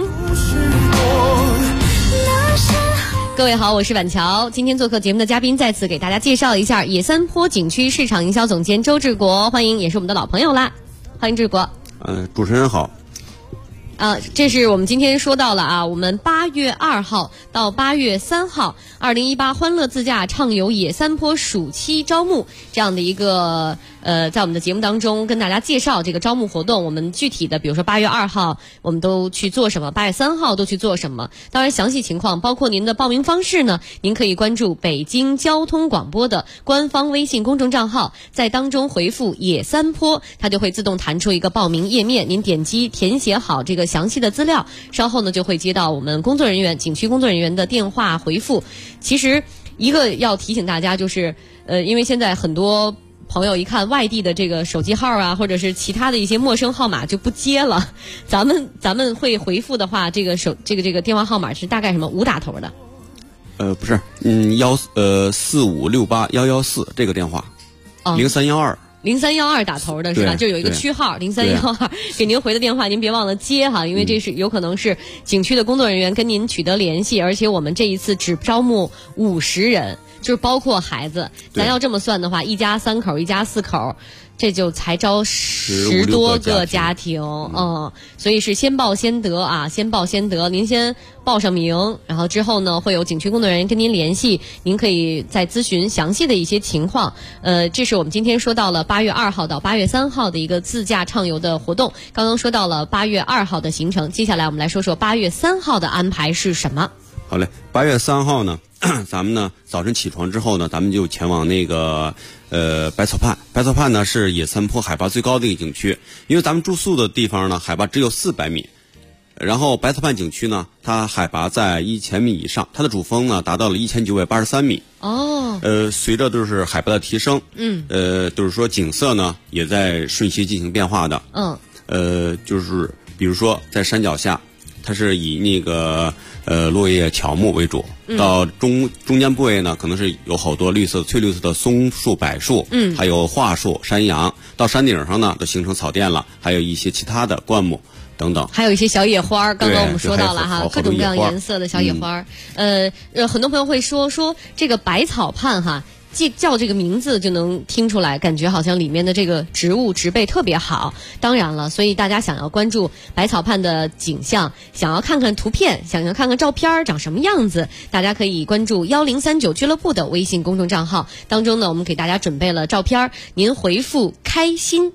各位好，我是婉乔。今天做客节目的嘉宾，再次给大家介绍一下野三坡景区市场营销总监周志国，欢迎，也是我们的老朋友啦，欢迎志国。 主持人好。 这是我们今天说到了啊，我们8月2号到8月3号2018欢乐自驾畅游野三坡暑期招募这样的一个在我们的节目当中跟大家介绍这个招募活动，我们具体的比如说8月2号我们都去做什么，8月3号都去做什么，当然详细情况包括您的报名方式呢，您可以关注北京交通广播的官方微信公众账号，在当中回复野三坡，它就会自动弹出一个报名页面，您点击填写好这个详细的资料，稍后呢就会接到我们工作人员景区工作人员的电话回复。其实一个要提醒大家就是因为现在很多朋友一看外地的这个手机号啊，或者是其他的一些陌生号码就不接了，咱们会回复的话，这个电话号码是大概什么5打头的？ 不是，4568114这个电话，0312 打头的是吧？就有一个区号0312，给您回的电话您别忘了接哈，因为这是有可能是景区的工作人员跟您取得联系，而且我们这一次只招募50人，就是包括孩子，咱要这么算的话，一家3口一家4口，这就才招10多个家庭，所以是先报先得啊，先报先得，您先报上名，然后之后呢会有景区工作人员跟您联系，您可以再咨询详细的一些情况。这是我们今天说到了8月2号到8月3号的一个自驾畅游的活动，刚刚说到了8月2号的行程，接下来我们来说说8月3号的安排是什么。 好嘞，8月3号呢，咱们呢早晨起床之后呢，咱们就前往那个百草畔。百草畔呢是野三坡海拔最高的一个景区，因为咱们住宿的地方呢海拔只有400米，然后百草畔景区呢它海拔在1000米以上，它的主峰呢达到了1983米。随着就是海拔的提升，就是说景色呢也在瞬息进行变化的。就是比如说在山脚下，它是以那个落叶乔木为主，到中间部位呢，可能是有好多翠绿色的松树、柏树，还有桦树、山杨。到山顶上呢，都形成草甸了，还有一些其他的灌木。 等等。 还有一些小野花，刚刚我们说到了哈，各种各样颜色的小野花。很多朋友会说这个百草畔哈。叫这个名字就能听出来，感觉好像里面的这个植物植被特别好。当然了，所以大家想要关注百草畔的景象，想要看看图片，想要看看照片长什么样子，大家可以关注1039俱乐部的微信公众账号当中呢，我们给大家准备了照片，您回复开心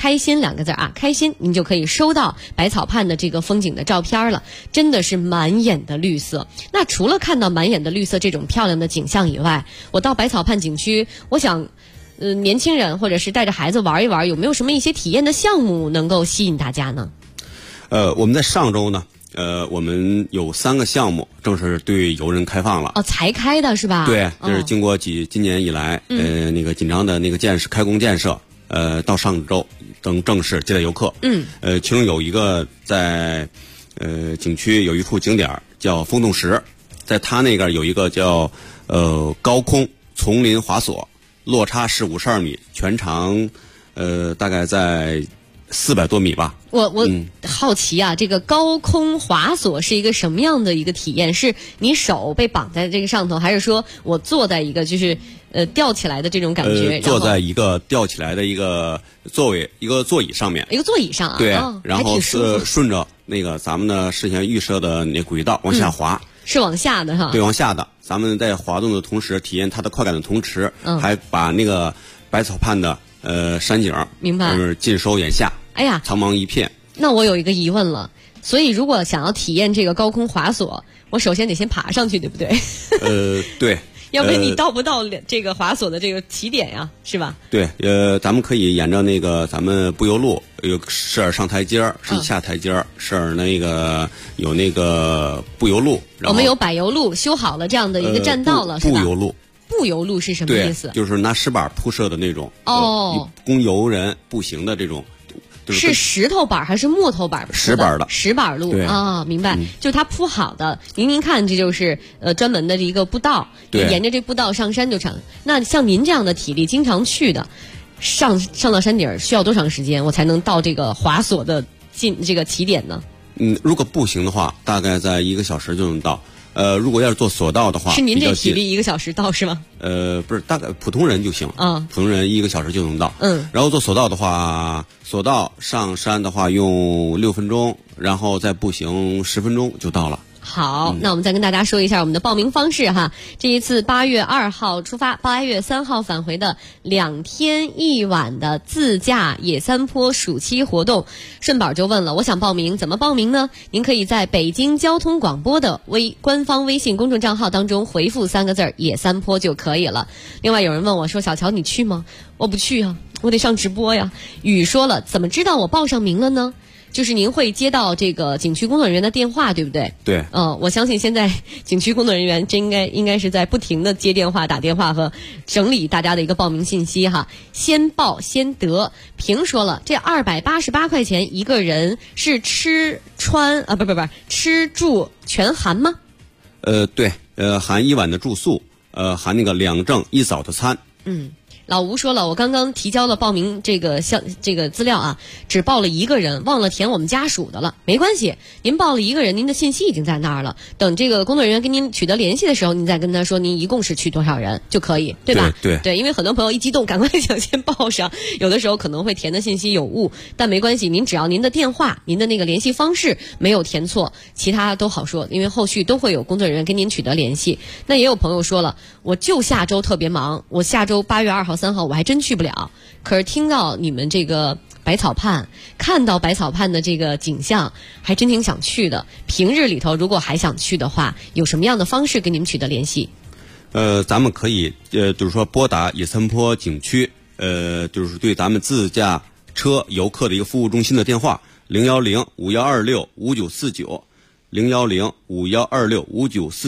2个字啊，开心，您就可以收到百草畔的这个风景的照片了，真的是满眼的绿色。那除了看到满眼的绿色这种漂亮的景象以外，我到百草畔景区，我想年轻人或者是带着孩子玩一玩，有没有什么一些体验的项目能够吸引大家呢？ 我们在上周呢，我们有3个项目正式对游人开放了。 哦，才开的是吧？ 对，这是经过今年以来，那个紧张的那个开工建设，到上周等正式接待游客。其中有一个在景区有一处景点叫风洞石，在它那个有一个叫高空丛林滑索，落差是52米，全长大概在400多米吧。 我好奇啊，这个高空滑索是一个什么样的一个体验？是你手被绑在这个上头，还是说我坐在一个就是吊起来的这种感觉？ 坐在一个吊起来的一个座椅上面。 一个座椅上啊。 对，然后是顺着那个咱们的事先预设的那轨道往下滑。 是往下的哈。 对，往下的。咱们在滑动的同时，体验它的快感的同时，还把那个百草畔的山景， 明白， 尽收眼下。 哎呀， 苍茫一片。 那我有一个疑问了，所以如果想要体验这个高空滑索，我首先得先爬上去，对不对？ 对。 要不然你到不到这个滑索的这个起点呀，是吧？ 对，咱们可以沿着那个咱们步游路，时而上台阶，时而下台阶，时而那个有那个步游路。 我们有柏油路修好了这样的一个栈道了，是吧？ 步游路。 步游路是什么意思？ 就是拿石板铺设的那种，供游人步行的这种。 是石头板还是木头板？ 石板的石板路啊，明白，就是它铺好的。您看，这就是专门的一个步道，沿着这步道上山就成。那像您这样的体力经常去的，上到山顶需要多长时间，我才能到这个滑索的这个起点呢？ 如果步行的话，大概在1个小时就能到。如果要是坐索道的话， 是您这体力1个小时到是吗？ 不是，大概普通人就行。普通人1个小时就能到。然后坐索道的话，索道上山的话用6分钟，然后再步行10分钟就到了。 好，那我们再跟大家说一下我们的报名方式哈。这一次8月2号出发，8月3号返回的2天1晚的自驾野三坡暑期活动，顺宝就问了，我想报名，怎么报名呢？您可以在北京交通广播的官方微信公众账号当中回复3个字野三坡就可以了。另外有人问我说，小乔你去吗？我不去啊，我得上直播呀。雨说了，怎么知道我报上名了呢？就是您会接到这个景区工作人员的电话，对不对？ 对。 我相信现在景区工作人员这应该是在不停的接电话、打电话和整理大家的一个报名信息哈。先报先得。平说了，这288块钱一个人是吃穿啊，不，吃住全含吗？ 对，含1晚的住宿，含那个2正1早的餐。 老吴说了，我刚刚提交了报名这个资料啊，只报了1个人，忘了填我们家属的了。没关系，您报了1个人，您的信息已经在那儿了。等这个工作人员跟您取得联系的时候，您再跟他说您一共是去多少人就可以，对吧？ 对， 因为很多朋友一激动，赶快想先报上，有的时候可能会填的信息有误，但没关系，您只要您的电话、您的那个联系方式没有填错，其他都好说，因为后续都会有工作人员跟您取得联系。那也有朋友说了，我就下周特别忙，我下周8月2号、3号我还真去不了，可是听到你们这个百草畔，看到百草畔的这个景象，还真挺想去的。平日里头如果还想去的话，有什么样的方式跟你们取得联系？ 咱们可以就是说拨打野三坡景区就是对咱们自驾车游客的一个服务中心的电话010-5126-5949，010-5126-5949，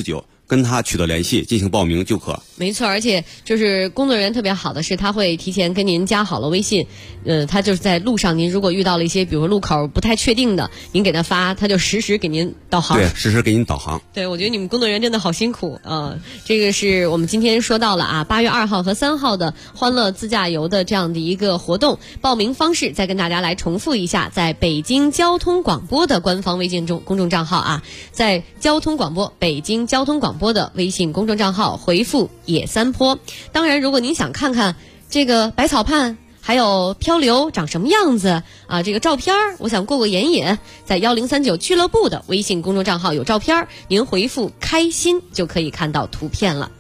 跟他取得联系进行报名就可。 没错，而且就是工作人员特别好的是，他会提前跟您加好了微信，他就是在路上，您如果遇到了一些比如路口不太确定的，您给他发，他就实时给您导航。 对，实时给您导航。 对，我觉得你们工作人员真的好辛苦啊！这个是我们今天说到了啊，8月2号和3号的欢乐自驾游的这样的一个活动，报名方式再跟大家来重复一下，在北京交通广播的官方微信公众账号啊，在交通广播北京交通广播的微信公众账号回复野三坡。当然，如果您想看看这个百草畔还有漂流长什么样子啊，这个照片我想过眼瘾，在1039俱乐部的微信公众账号有照片，您回复开心就可以看到图片了。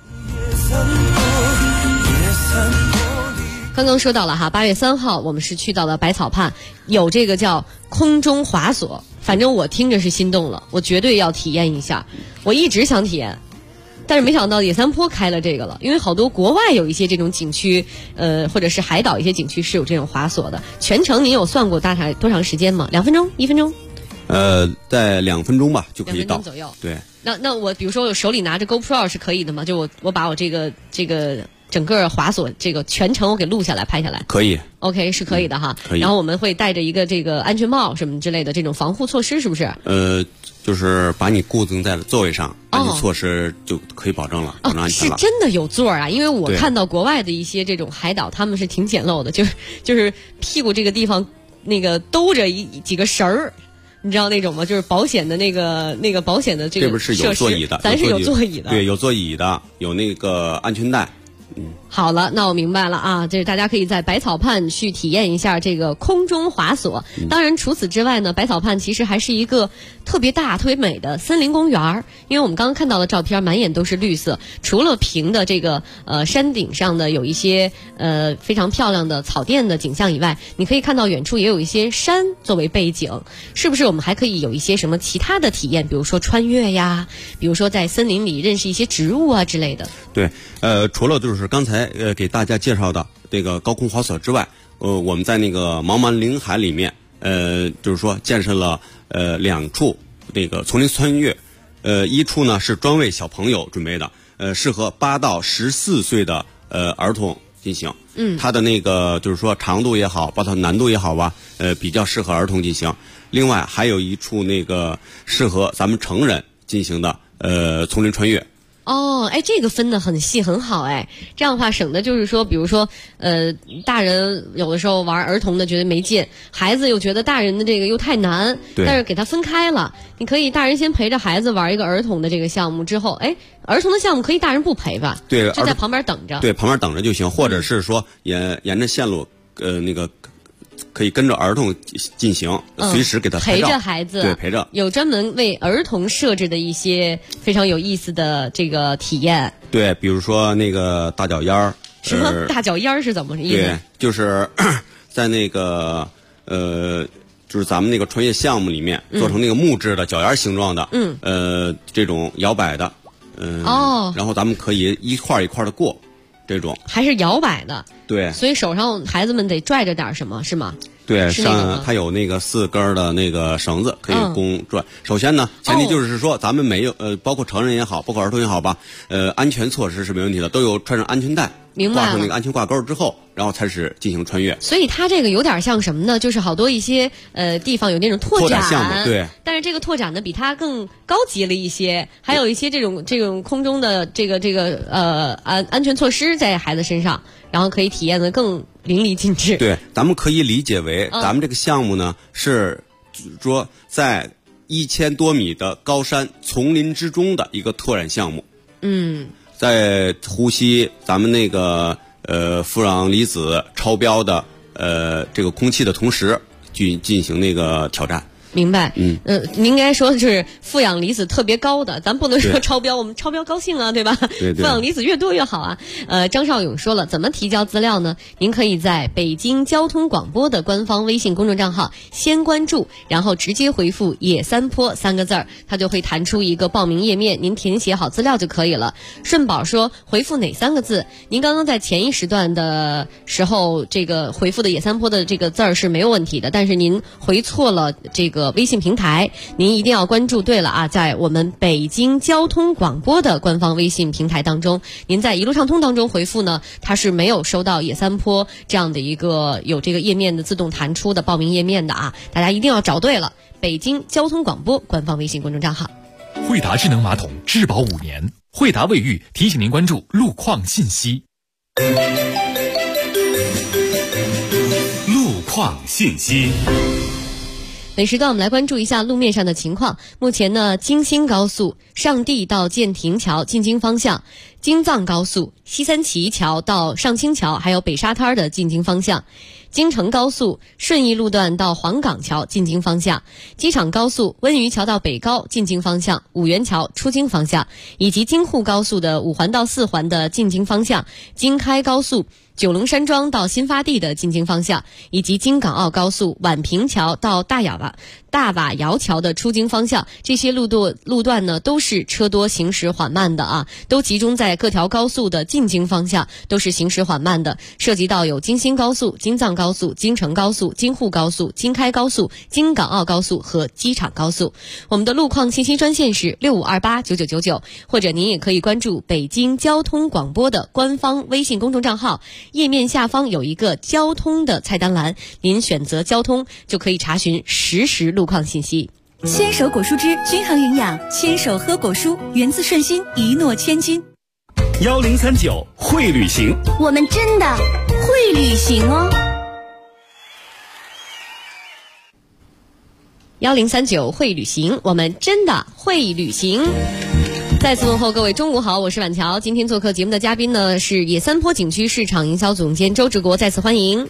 刚刚说到了哈，8月3号我们是去到了百草畔，有这个叫空中滑索，反正我听着是心动了，我绝对要体验一下，我一直想体验。但是没想到野三坡开了这个了，因为好多国外有一些这种景区，或者是海岛一些景区是有这种滑索的。全程您有算过大概多长时间吗？2分钟？1分钟？ 在2分钟吧就可以到。2分钟左右。 对。 那我比如说我手里拿着 GoPro 是可以的吗？就我把我这个整个滑索这个全程我给录下来拍下来。 可以。 OK 是可以的哈。 可以。 然后我们会带着一个这个安全帽什么之类的这种防护措施，是不是？ 就是把你固定在了座位上，安全措施就可以保证了，保证安全了。 是真的有座啊，因为我看到国外的一些这种海岛，他们是挺简陋的，就是屁股这个地方那个兜着几个绳儿，你知道那种吗？就是保险的那个保险的这个这不是有座椅的， 咱是有座椅的， 对，有座椅的，有那个安全带。 好了，那我明白了啊，这大家可以在百草畔去体验一下这个空中滑索。当然除此之外呢，百草畔其实还是一个特别大特别美的森林公园，因为我们刚刚看到的照片满眼都是绿色，除了平的这个山顶上的有一些非常漂亮的草甸的景象以外，你可以看到远处也有一些山作为背景。是不是我们还可以有一些什么其他的体验，比如说穿越呀，比如说在森林里认识一些植物啊之类的？ 对，除了就是刚才给大家介绍的这个高空滑索之外，我们在那个茫茫林海里面，就是说建设了2处这个丛林穿越，一处呢是专为小朋友准备的，适合8到14岁的儿童进行。它的那个就是说长度也好，包括难度也好吧，比较适合儿童进行。另外还有一处那个适合咱们成人进行的丛林穿越。 哦，哎，这个分得很细很好，哎，这样的话省得就是说，比如说，大人有的时候玩儿童的觉得没劲，孩子又觉得大人的这个又太难，但是给他分开了，你可以大人先陪着孩子玩一个儿童的这个项目，之后，哎，儿童的项目可以大人不陪吧？ 对， 就在旁边等着。 对，旁边等着就行，或者是说沿着线路，那个。可以跟着儿童进行，随时给他拍照， 陪着孩子， 对，陪着。 有专门为儿童设置的一些非常有意思的这个体验。 对，比如说那个大脚丫什么大脚丫是怎么意思？ 对，就是在那个就是咱们那个穿越项目里面，做成那个木质的脚丫形状的，这种摇摆的，然后咱们可以一块一块的过。这种还是摇摆的， 对， 所以手上孩子们得拽着点什么，是吗？ 对，上它有那个4根的那个绳子可以供拽。首先呢，前提就是说咱们没有包括成人也好，包括儿童也好吧，安全措施是没问题的，都有穿上安全带，挂上那个安全挂钩之后，然后才是进行穿越。 所以它这个有点像什么呢？就是好多一些地方有那种拓展项目，对。 但是这个拓展呢比它更高级了一些，还有一些这种空中的这个安全措施在孩子身上，然后可以体验的更淋漓尽致。 对，咱们可以理解为咱们这个项目呢是说在1000多米的高山丛林之中的一个拓展项目。在呼吸咱们那个负氧离子超标的这个空气的同时，进行那个挑战。 明白，您应该说是负氧离子特别高的，咱不能说超标，我们超标高兴啊，对吧？ 对， 负氧离子越多越好啊。张少勇说了，怎么提交资料呢？您可以在北京交通广播的官方微信公众账号先关注，然后直接回复野三坡3个字儿，它就会弹出一个报名页面，您填写好资料就可以了。顺宝说回复哪3个字？您刚刚在前一时段的时候，这个回复的野三坡的这个字儿是没有问题的，但是您回错了这个个微信平台，您一定要关注对了啊，在我们北京交通广播的官方微信平台当中，您在一路畅通当中回复呢，它是没有收到野三坡这样的一个有这个页面的自动弹出的报名页面的啊，大家一定要找对了，北京交通广播官方微信公众账号。 惠达智能马桶质保5年，惠达卫浴提醒您关注路况信息。 路况信息。 本时段我们来关注一下路面上的情况。目前呢，京新高速上地到建亭桥进京方向，京藏高速西三旗桥到上清桥还有北沙滩的进京方向，京承高速顺义路段到黄岗桥进京方向，机场高速温榆桥到北高进京方向，五原桥出京方向，以及京沪高速的5环到4环的进京方向，京开高速九龙山庄到新发地的进京方向，以及京港澳高速宛平桥到大瓦窑桥的出京方向，这些路段呢都是车多行驶缓慢的啊，都集中在各条高速的进京方向，都是行驶缓慢的，涉及到有京新高速、京藏高速、京承高速、京沪高速、京开高速、京港澳高速和机场高速。我们的路况信息专线是65289999，或者您也可以关注北京交通广播的官方微信公众账号，页面下方有一个交通的菜单栏，您选择交通就可以查询实时路况信息。 牵手果蔬汁均衡营养，牵手喝果蔬，源自顺心，一诺千金。 1039会旅行， 我们真的会旅行哦。 1039会旅行，我们真的会旅行。再次问候各位中午好，我是婉乔。今天做客节目的嘉宾呢是野三坡景区市场营销总监周志国，再次欢迎。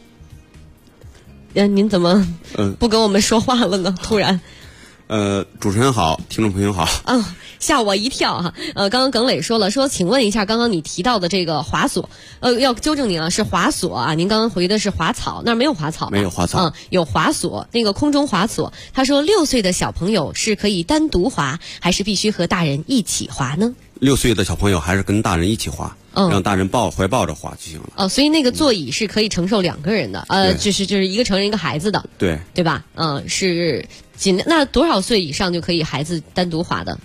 您怎么不跟我们说话了呢？突然。 主持人好，听众朋友好。 吓我一跳哈。刚刚耿磊说，请问一下，刚刚你提到的这个华所，要纠正您啊，是华所啊，您刚刚回的是华草，那儿没有华草吧？ 没有华草。 有华所，那个空中华所。他说6岁的小朋友是可以单独滑，还是必须和大人一起滑呢 ？6岁的小朋友还是跟大人一起滑，让大人怀抱着滑就行了。 所以那个座椅是可以承受2个人的，就是一个成人一个孩子的，对吧？是那多少岁以上就可以孩子单独滑的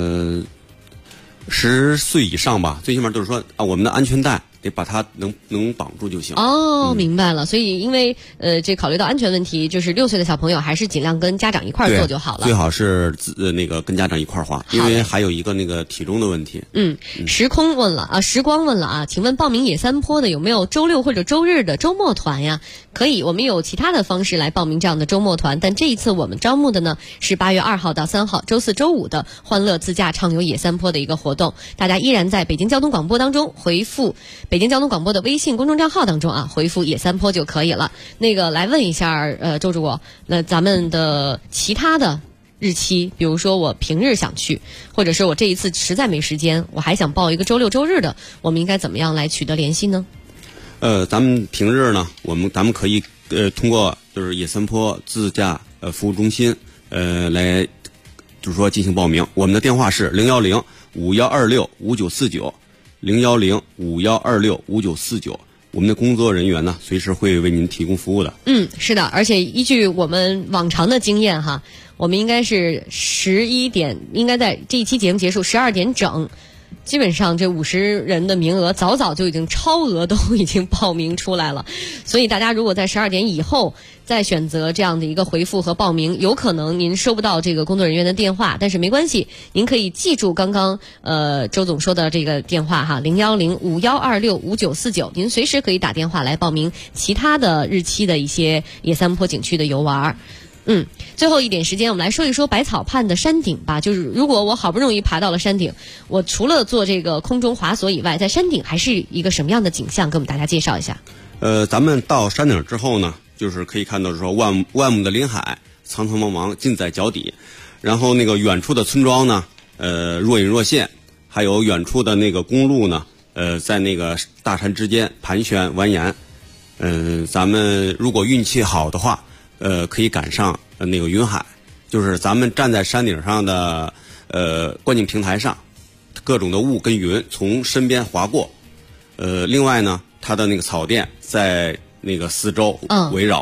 ？10岁以上吧，最起码就是说我们的安全带得把它能绑住就行。 明白了。所以因为这考虑到安全问题，就是6岁的小朋友还是尽量跟家长一块坐就好了。 最好是跟家长一块滑，因为还有一个体重的问题。 时光问了啊，请问报名野三坡的有没有周6或者周日的周末团呀？可以，我们有其他的方式来报名这样的周末团，但这一次我们招募的呢是8月2号到3号周4周5的欢乐自驾畅游野三坡的一个活动。大家依然在北京交通广播当中回复北京交通广播的微信公众账号当中啊，回复野三坡就可以了。来问一下周主播，那咱们的其他的日期，比如说我平日想去，或者是我这一次实在没时间，我还想报一个周6周日的，我们应该怎么样来取得联系呢？ 咱们平日呢，咱们可以通过就是野三坡自驾服务中心来就是说进行报名。我们的电话是010-5126-5949 010-5126-5949，我们的工作人员呢随时会为您提供服务的。 是的，而且依据我们往常的经验哈，我们应该是11点，应该在这一期节目结束12点整，基本上这50人的名额早就已经超额都已经报名出来了。所以大家如果在12点以后再选择这样的一个回复和报名，有可能您收不到这个工作人员的电话，但是没关系，您可以记住刚刚周总说的这个电话哈，010-5126-5949，您随时可以打电话来报名其他的日期的一些野三坡景区的游玩。最后一点时间，我们来说一说百草畔的山顶吧。就是如果我好不容易爬到了山顶，我除了做这个空中滑索以外，在山顶还是一个什么样的景象？给我们大家介绍一下。 咱们到山顶之后呢，就是可以看到说万亩的林海，苍苍茫茫尽在脚底。然后远处的村庄呢，若隐若现，还有远处的公路呢，在大山之间盘旋蜿蜒。咱们如果运气好的话，可以赶上云海，就是咱们站在山顶上的观景平台上，各种的雾跟云从身边划过。另外呢，它的草甸在四周围绕，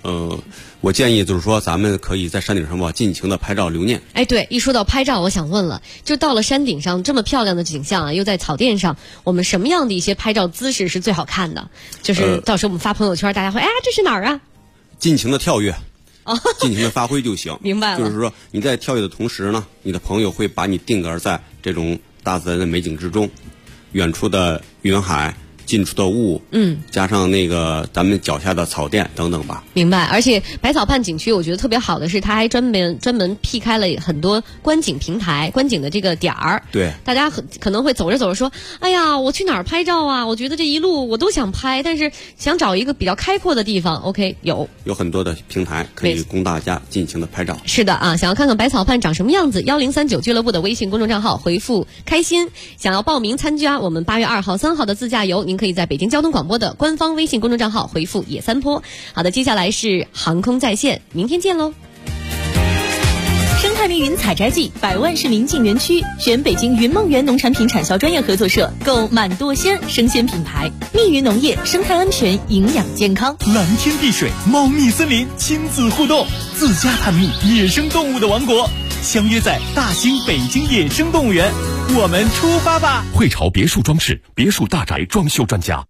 我建议就是说，咱们可以在山顶上吧，尽情的拍照留念。 哎，对，一说到拍照，我想问了，就到了山顶上这么漂亮的景象啊，又在草甸上，我们什么样的一些拍照姿势是最好看的？就是到时候我们发朋友圈，大家会这是哪儿啊？ 尽情的跳跃，尽情的发挥就行。 明白了。 就是说你在跳跃的同时呢，你的朋友会把你定格在这种大自然的美景之中，远处的云海。近处的雾，加上那个咱们脚下的草甸等等吧。 明白。而且百草畔景区，我觉得特别好的是，它还专门辟开了很多观景平台、观景的这个点儿。 对， 大家可能会走着走着说：“哎呀，我去哪儿拍照啊？我觉得这一路我都想拍，但是想找一个比较开阔的地方。”OK， 有很多的平台可以供大家尽情的拍照。 是的啊，想要看看百草畔长什么样子，1039俱乐部的微信公众账号回复“开心”，想要报名参加我们8月2号、3号的自驾游，您可以在北京交通广播的官方微信公众账号回复“野三坡”。好的，接下来是航空在线，明天见喽。 生态密云采摘季，100万市民进园区，选北京云梦园农产品产销专业合作社，购满多鲜生鲜品牌。密云农业，生态安全，营养健康。 蓝天碧水，猫蜜森林，亲子互动，自家探秘野生动物的王国。相约在大兴北京野生动物园，我们出发吧！ 汇潮别墅装饰，别墅大宅装修专家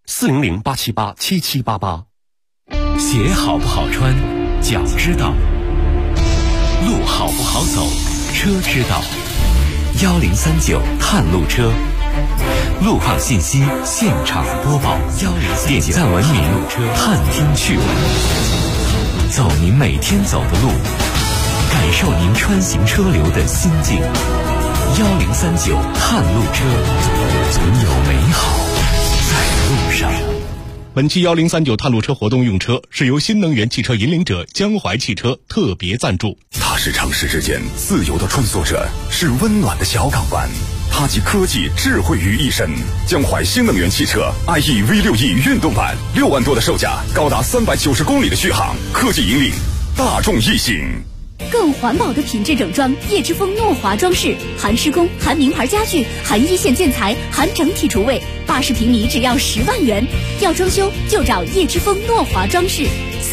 ，400-878-7788。 鞋好不好穿，脚知道；路好不好走，车知道。1039探路车，路况信息现场播报。点赞文明，探听趣闻，走您每天走的路。感受您穿行车流的心境。1039探路车，总有美好在路上。 本期1039探路车活动用车是由新能源汽车引领者江淮汽车特别赞助。 它是城市之间自由的穿梭者，是温暖的小港湾。它集科技智慧于一身。江淮新能源汽车 IE V6E 运动版，6万多的售价，高达390公里的续航，科技引领大众异性。 更环保的品质整装，叶之峰诺华装饰，含施工，含名牌家具，含一线建材，含整体厨卫，80平米只要10万元。要装修就找叶之峰诺华装饰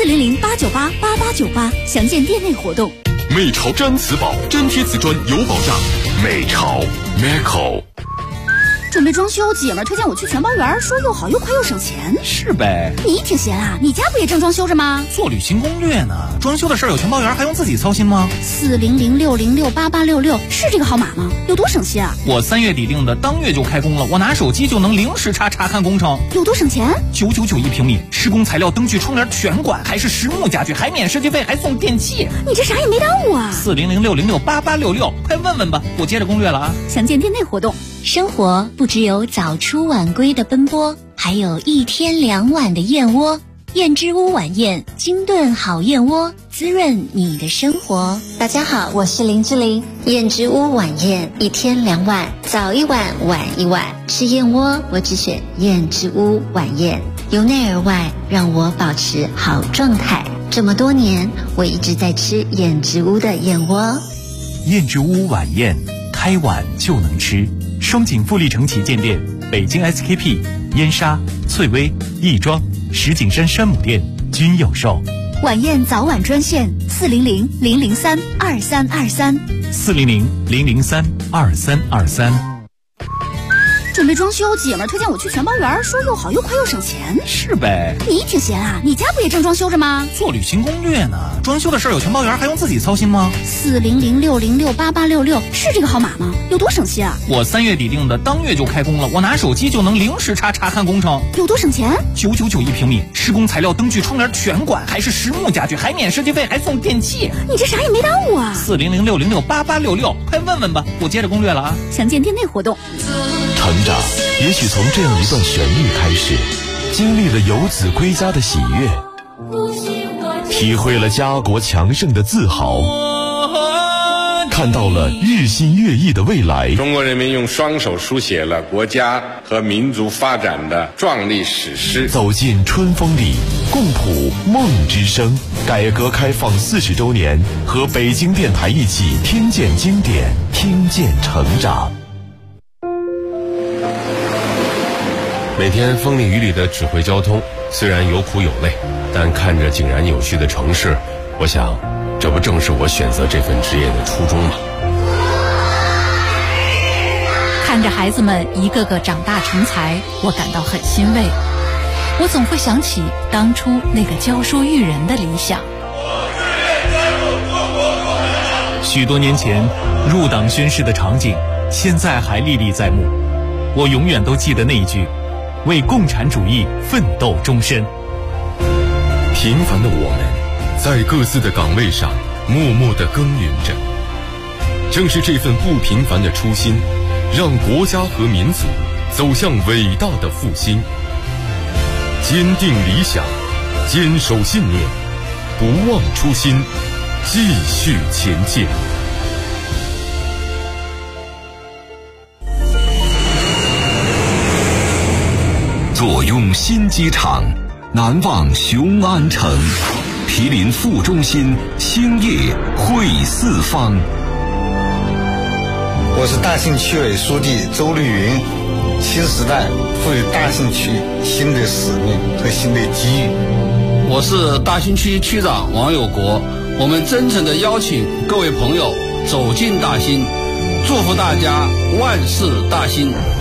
，400-898-8898，详见店内活动。 美潮毡瓷宝，粘贴瓷砖有保障。美潮 Meco。 准备装修，姐们推荐我去全包园，说又好又快又省钱。 是呗， 你挺闲啊，你家不也正装修着吗？ 做旅行攻略呢，装修的事儿有全包园，还用自己操心吗 ？400-606-8866是这个号码吗？有多省心啊？ 我3月底定的，当月就开工了，我拿手机就能零时差查看工程， 有多省钱 ？999平米，施工材料、灯具、窗帘全管，还是实木家具，还免设计费，还送电器。 你这啥也没耽误啊 ！400-606-8866，快问问吧，我接着攻略了啊！ 详见店内活动。 生活不只有早出晚归的奔波，还有1天2碗的燕窝。燕之屋晚宴，精炖好燕窝，滋润你的生活。 大家好，我是林志玲。燕之屋晚宴，1天2碗，早一碗晚一碗。吃燕窝，我只选燕之屋晚宴，由内而外让我保持好状态。这么多年，我一直在吃燕之屋的燕窝。 燕之屋晚宴，开碗就能吃。双井富力城旗舰店、北京 SKP、燕莎、翠微、亦庄、石景山山姆店均有售。 晚宴早晚专线400-003-2323 400-003-2323。 准备装修，姐们推荐我去全包园，说又好又快又省钱。 是呗， 你挺闲啊，你家不也正装修着吗？ 做旅行攻略呢，装修的事儿有全包园，还用自己操心吗 ？400-606-8866是这个号码吗？有多省心啊？ 我3月底定的，当月就开工了，我拿手机就能零时差查看工程， 有多省钱 ？999平米，施工材料、灯具、窗帘全管，还是实木家具，还免设计费，还送电器。 你这啥也没耽误啊 ！400-606-8866，快问问吧，我接着攻略了啊！ 详见店内活动。 成长也许从这样一段旋律开始，经历了游子归家的喜悦，体会了家国强盛的自豪，看到了日新月异的未来。 中国人民用双手书写了国家和民族发展的壮丽史诗。 走进春风里，共谱梦之声。改革开放40周年，和北京电台一起听见经典，听见成长。 每天风里雨里的指挥交通，虽然有苦有累，但看着井然有序的城市，我想，这不正是我选择这份职业的初衷吗？ 看着孩子们一个个长大成才，我感到很欣慰。我总会想起当初那个教书育人的理想。 许多年前入党宣誓的场景，现在还历历在目。我永远都记得那一句：为共产主义奋斗终身。 平凡的我们，在各自的岗位上默默地耕耘着。正是这份不平凡的初心，让国家和民族走向伟大的复兴。坚定理想，坚守信念，不忘初心，继续前进。 坐拥新机场，难忘雄安城，毗邻副中心，兴业汇四方。 我是大兴区委书记周绿云。新时代赋予大兴区新的使命和新的机遇。 我是大兴区区长王有国，我们真诚地邀请各位朋友走进大兴，祝福大家万事大兴。